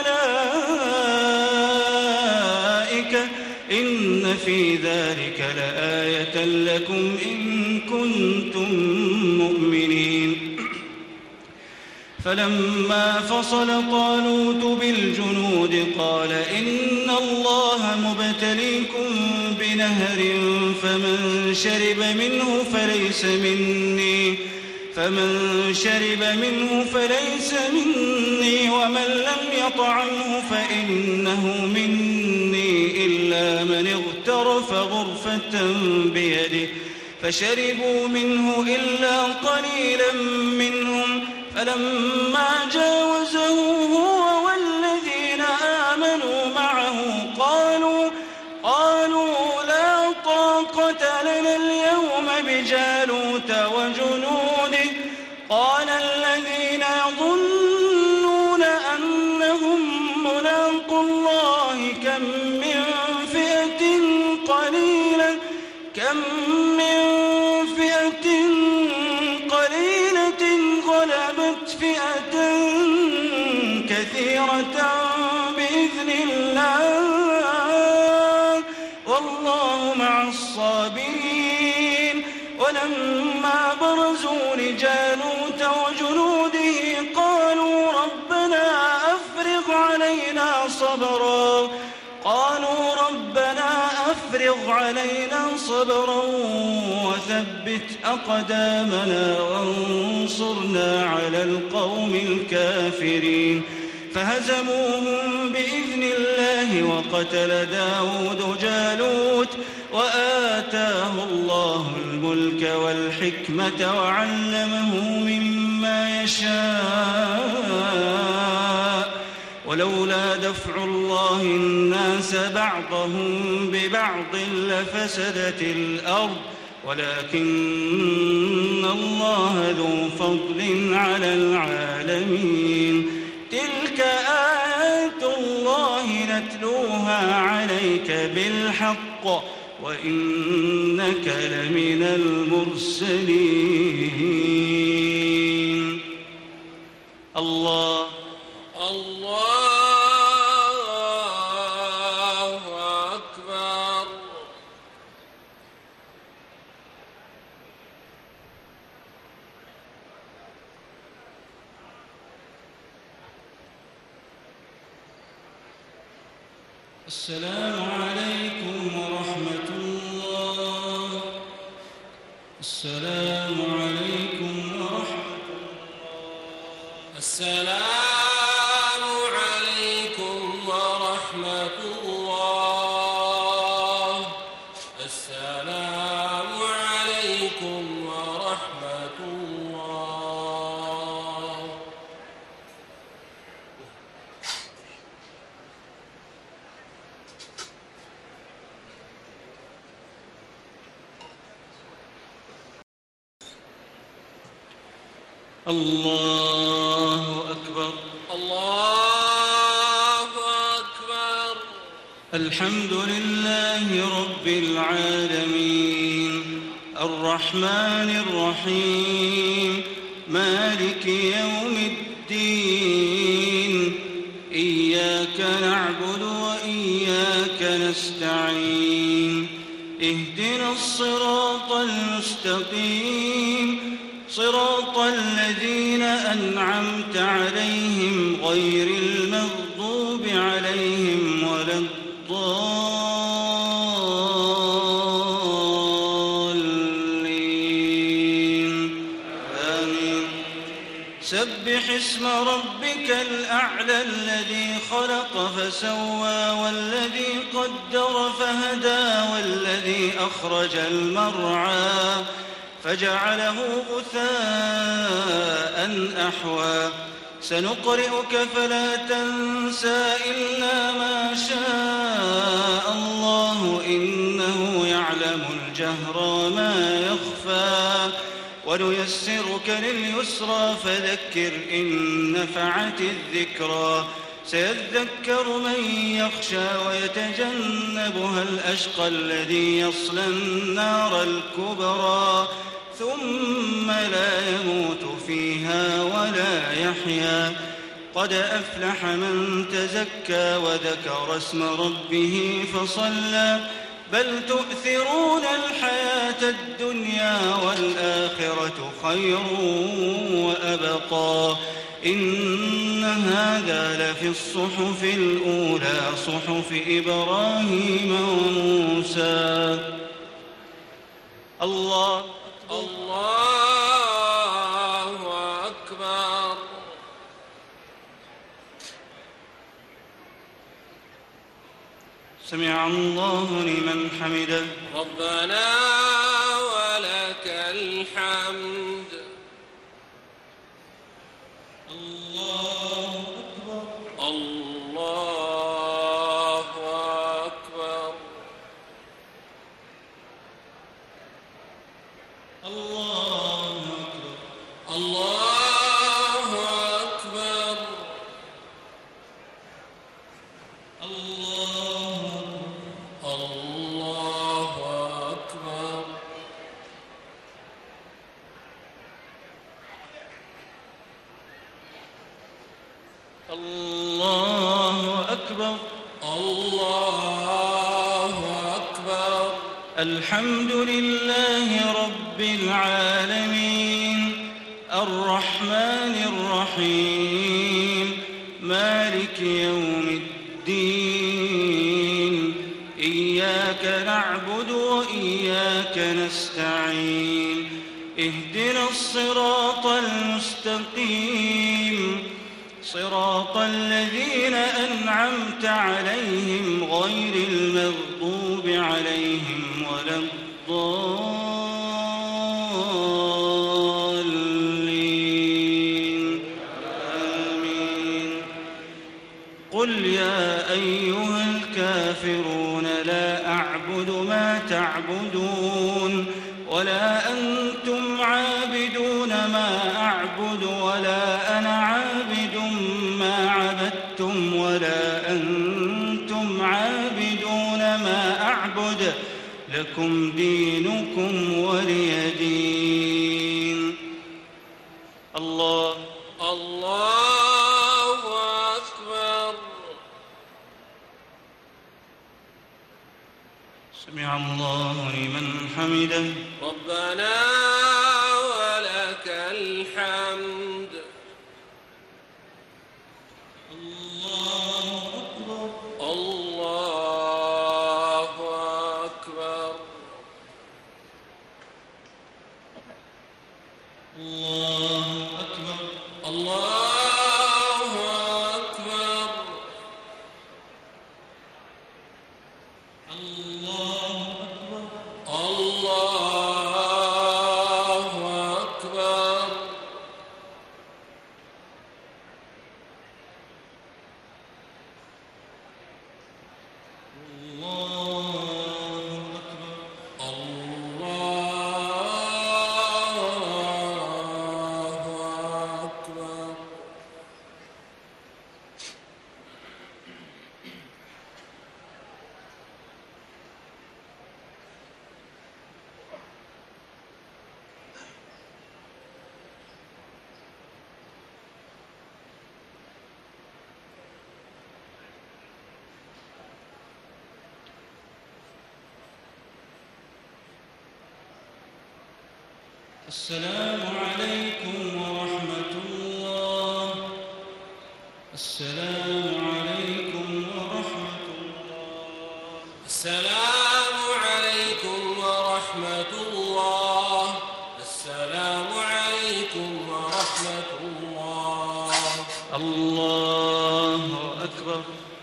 الملائكة إن في ذلك لآية لكم إن كنتم مؤمنين. فلما فصل طالوت بالجنود قال إن الله مبتليكم بنهر فمن شرب منه فليس مني فمن شرب منه فليس مني ومن لم يطعمه فإنه مني إلا من اغترف غرفة بيده فشربوا منه إلا قليلا منهم فلما جاوزه هو والذين آمنوا معه قالوا قالوا لا طاقة لنا اليوم بجالوت وجنوده قال الذين يظنون أنهم ملاقو الله كم من فئة قليلة كم من فئة قليلة غلبت فئة كثيرة بإذن الله والله مع الصابرين ولما برزوا لجالوت وجنوده قالوا ربنا أفرغ علينا صبرا قالوا ربنا أفرغ علينا صبرا وثبت أقدامنا وانصرنا على القوم الكافرين فهزموهم بإذن الله وقتل داود جالوت وآتاه الله الملك والحكمة وعلمه مما يشاء ولولا دفع الله الناس بعضهم ببعض لفسدت الأرض ولكن الله ذو فضل على العالمين تلك آيات الله نتلوها عليك بالحق وإنك لمن المرسلين الله الله أكبر. السلام عليكم ورحمة الله. السلام عليكم ورحمة الله. السلام عليكم ورحمة الله. السلام عليكم ورحمة الله. الله أكبر. الله أكبر. الحمد لله رب العالمين الرحمن الرحيم مالك يوم الدين إياك نعبد وإياك نستعين اهدنا الصراط المستقيم صراط الذين أنعمت عليهم غير المغضوب عليهم ولا الضالين آمين. سبح اسم ربك الأعلى الذي خلق فسوى والذي قدر فهدى والذي أخرج المرعى فجعله غثاء أحوى سنقرئك فلا تنسى إلا ما شاء الله إنه يعلم الجهر وما يخفى ونيسرك لليسرى فذكر إن نفعت الذكرى سيذكر من يخشى ويتجنبها الأشقى الذي يصلى النار الكبرى ثم لا يموت فيها ولا يحيا قد أفلح من تزكى وذكر اسم ربه فصلى بل تؤثرون الحياة الدنيا والآخرة خير وأبقى إن هذا لفي الصحف الأولى صحف إبراهيم وموسى. الله الله أكبر. سمع الله لمن حمده. ربنا ولك الحمد. الله أكبر. الله أكبر. الله أكبر. الله أكبر. الله أكبر. الله أكبر. الله أكبر. الحمد لله رب العالمين الرحمن الرحيم مالك يوم الدين إياك نعبد وإياك نستعين اهدنا الصراط المستقيم صراط الذين أنعمت عليهم غير المغضوب عليهم ولا الضالين آمين. قل يا أيها الكافرون لا أعبد ما تعبدون ولا أنتم عابدون ما أعبد ولا أنا عابد ما عبدتم ولا أنتم عابدون ما أعبد لكم دينكم ولي دين. الله الله أكبر. سمع الله لمن حمده. ربنا ولك الحمد. الله أكبر. الله أكبر. الله أكبر. الله أكبر. الله أكبر. الله أكبر. السلام عليكم ورحمة الله. السلام عليكم ورحمة الله. السلام عليكم ورحمة الله. السلام عليكم ورحمة الله. الله أكبر.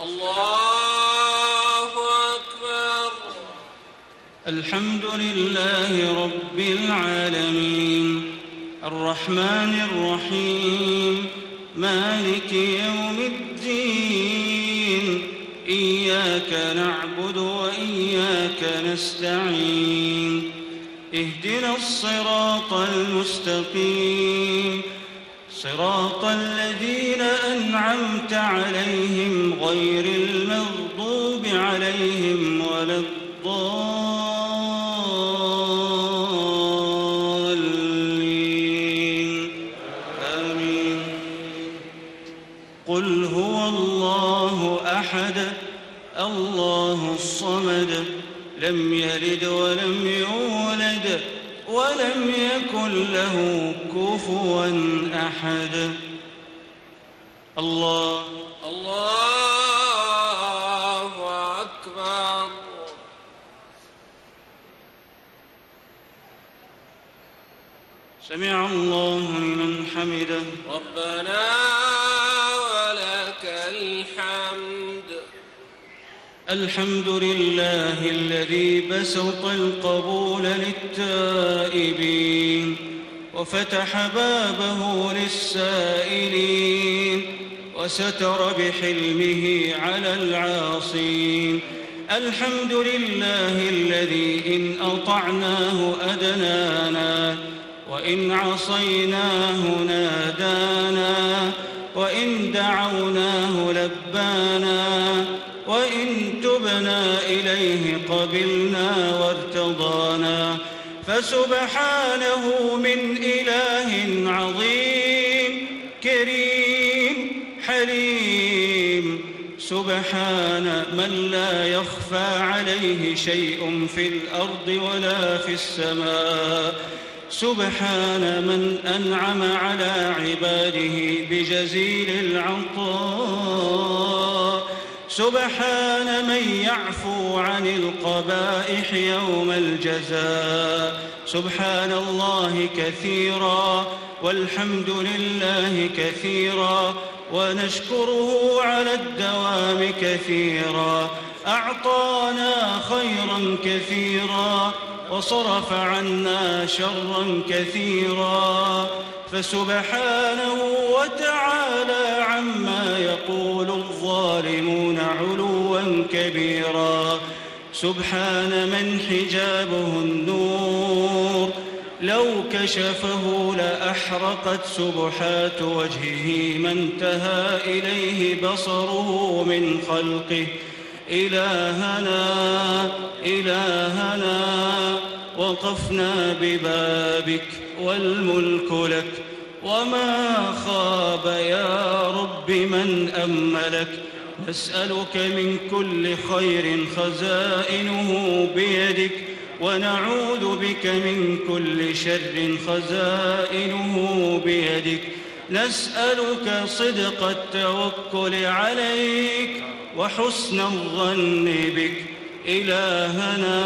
الله أكبر. الحمد لله رب العالمين الرحمن الرحيم مالك يوم الدين إياك نعبد وإياك نستعين اهدنا الصراط المستقيم صراط الذين أنعمت عليهم غير المغضوب عليهم ولا الضالين آمين. قل هو الله أحد الله الصمد لم يلد ولم يولد ولم يكن له كفوا أحد. الله الله أكبر. سمع الله لمن حمده. ربنا ولك الحمد. الحمد لله الذي بسط القبول للتائبين وفتح بابه للسائلين وستر بحلمه على العاصين. الحمد لله الذي إن أطعناه أدنانا وإن عصيناه نادانا وإن دعوناه لبانا وإن تبنا إليه قبلنا وارتضانا. فسبحانه من إله عظيم كريم حليم. سبحان من لا يخفى عليه شيء في الأرض ولا في السماء. سبحان من أنعم على عباده بجزيل العطاء. سبحان من يعفو عن القبائح يوم الجزاء. سبحان الله كثيرا والحمد لله كثيرا ونشكره على الدوام كثيرا. أعطانا خيرا كثيرا وصرف عنا شرا كثيرا. فسبحانه وتعالى عما يقول الظالمون علوا كبيرا. سبحان من حجابه النور لو كشفه لأحرقت سبحات وجهه ما انتهى إليه بصره من خلقه. إلهنا إلهنا وقفنا ببابك والملك لك وما خاب يا رب من أملك. نسألك من كل خير خزائنه بيدك ونعوذ بك من كل شر خزائنه بيدك. نسألك صدق التوكل عليك وحسن الظن بك. إلهنا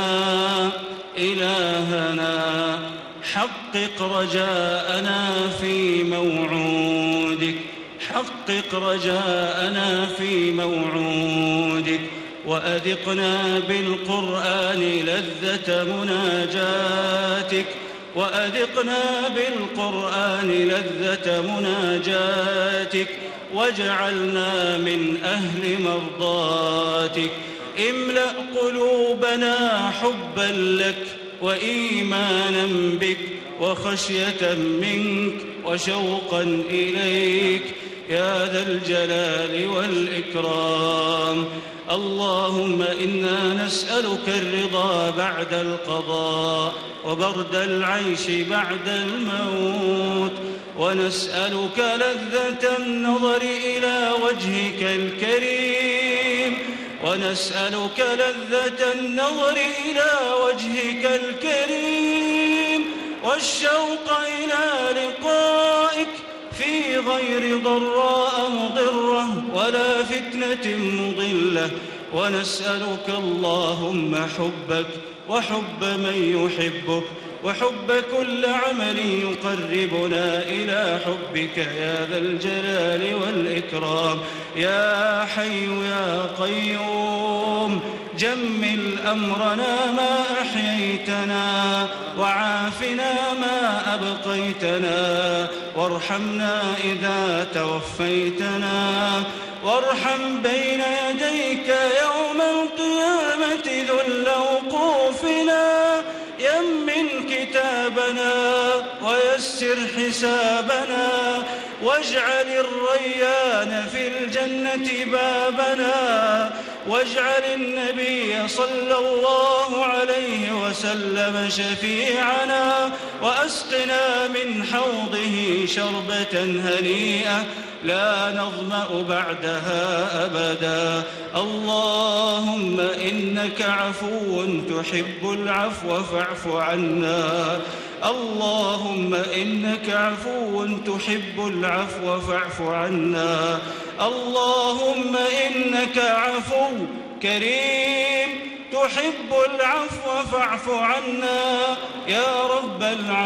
إلهنا حقق رجاءنا في موعودك. حقق رجاءنا في موعودك وأذقنا بالقرآن لذة مناجاتك. وأذقنا بالقرآن لذة مناجاتك واجعلنا من أهل مرضاتك. املأ قلوبنا حبا لك وإيمانا بك وخشية منك وشوقا إليك يا ذا الجلال والإكرام. اللهم إنا نسألك الرضا بعد القضاء وبرد العيش بعد الموت. ونسألك لذة النظر إلى وجهك الكريم. ونسألك لذة النظر إلى وجهك الكريم والشوق إلى لقائك في غير ضراء مضرة ولا فتنة مضلة. ونسألك اللهم حبك وحب من يحبك وحب كل عمل يقربنا إلى حبك يا ذا الجلال والإكرام. يا حي يا قيوم جمل أمرنا ما أحييتنا وعافنا ما أبقيتنا وارحمنا إذا توفيتنا. وارحم بين يديك يوم القيامة ذل وقوفنا. يمن كتابنا ويسر حسابنا واجعل الريان في الجنة بابنا. واجعل النبي صلى الله عليه وسلم شفيعنا، وأسقنا من حوضه شربة هنيئة لا نظمأ بعدها أبدا. اللهم إنك عفو تحب العفو فاعف عنا. اللهم إنك عفو تحب العفو فاعف عنا. اللهم إنك عفو كريم تحب العفو فاعف عنا يا رب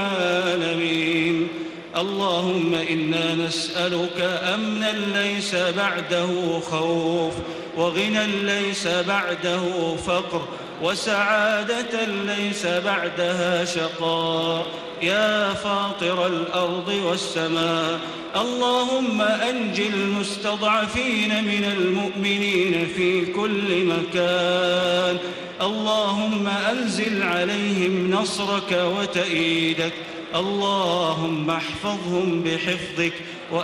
العالمين. اللهم إنا نسألك أمنا ليس بعده خوف، وغنى ليس بعده فقر، وسعادة ليس بعدها شقاء يا فاطر الأرض والسماء. اللهم أنج المستضعفين من المؤمنين في كل مكان. اللهم أنزل عليهم نصرك وتأييدك. اللهم احفظهم بحفظك،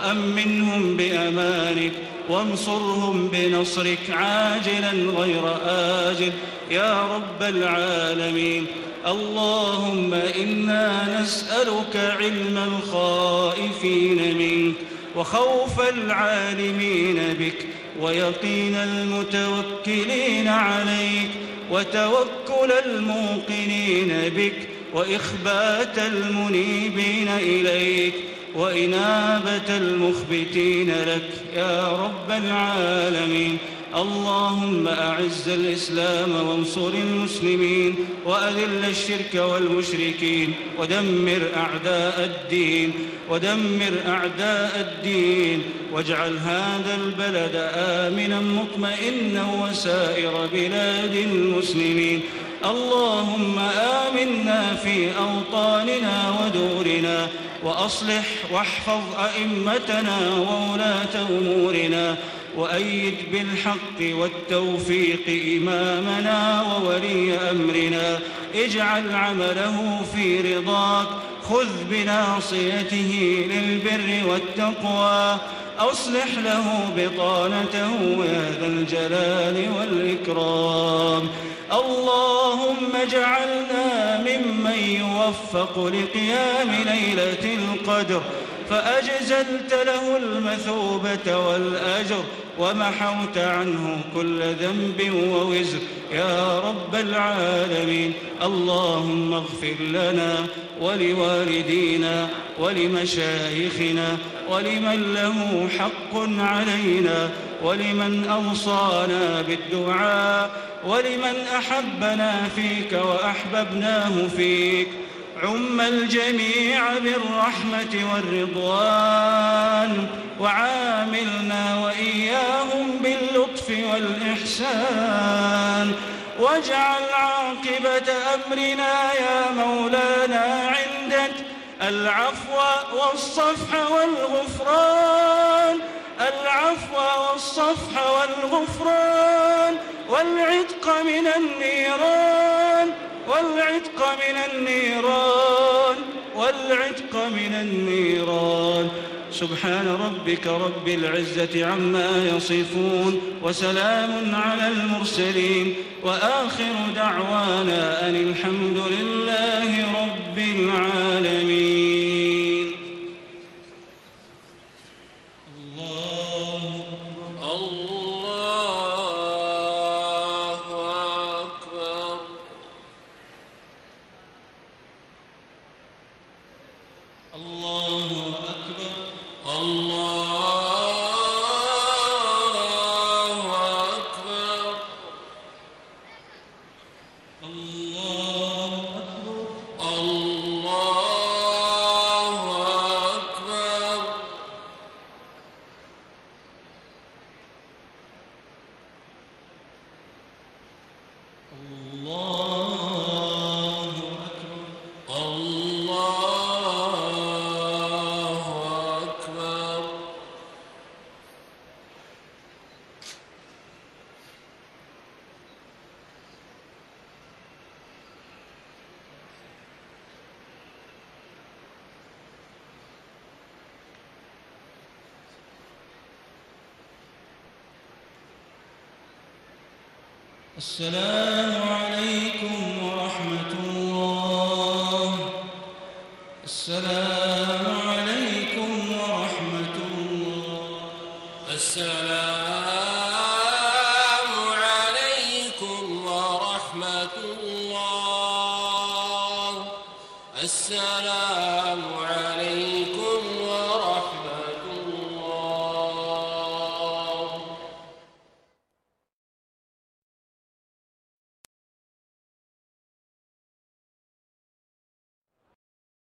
وأمنهم بأمانك، وانصرهم بنصرك عاجلا غير آجل يا رب العالمين. اللهم إنا نسألك علم الخائفين منك، وخوف العالمين بك، ويقين المتوكلين عليك، وتوكل الموقنين بك، وإخبات المنيبين إليك، وإنابة المخبتين لك يا رب العالمين. اللهم أعز الإسلام وانصر المسلمين، وأذل الشرك والمشركين، ودمر أعداء الدين ودمر أعداء الدين واجعل هذا البلد آمنا مطمئنا وسائر بلاد المسلمين. اللهم آمنا في أوطاننا ودورنا، وأصلح واحفظ أئمتنا وولاة أمورنا، وأيد بالحق والتوفيق إمامنا وولي أمرنا. اجعل عمله في رضاك، خذ بناصيته للبر والتقوى، أصلح له بطانته يا ذا الجلال والإكرام. اللهم اجعلنا ممن يوفق لقيام ليلة القدر، فأجزلت له المثوبة والأجر، ومحوت عنه كل ذنب ووزر يا رب العالمين. اللهم اغفر لنا ولوالدينا ولمشايخنا ولمن له حق علينا، ولمن أوصانا بالدعاء، ولمن أحبنا فيك وأحببناه فيك. عم الجميع بالرحمة والرضوان، وعاملنا وإياهم باللطف والإحسان، واجعل عاقبة أمرنا يا مولانا عندك العفو والصفح والغفران، العفو والصفح والغفران، والعتق من النيران، والعتق من النيران، والعتق من النيران. سبحان ربك رب العزة عما يصفون، وسلام على المرسلين، وآخر دعوانا أن الحمد لله رب العالمين. الله الله أكبر. الله أكبر. الله أكبر. الله أكبر. الله أكبر. الله أكبر. الله أكبر. السلام عليكم ورحمة الله. السلام عليكم ورحمة الله. السلام عليكم ورحمة الله. السلام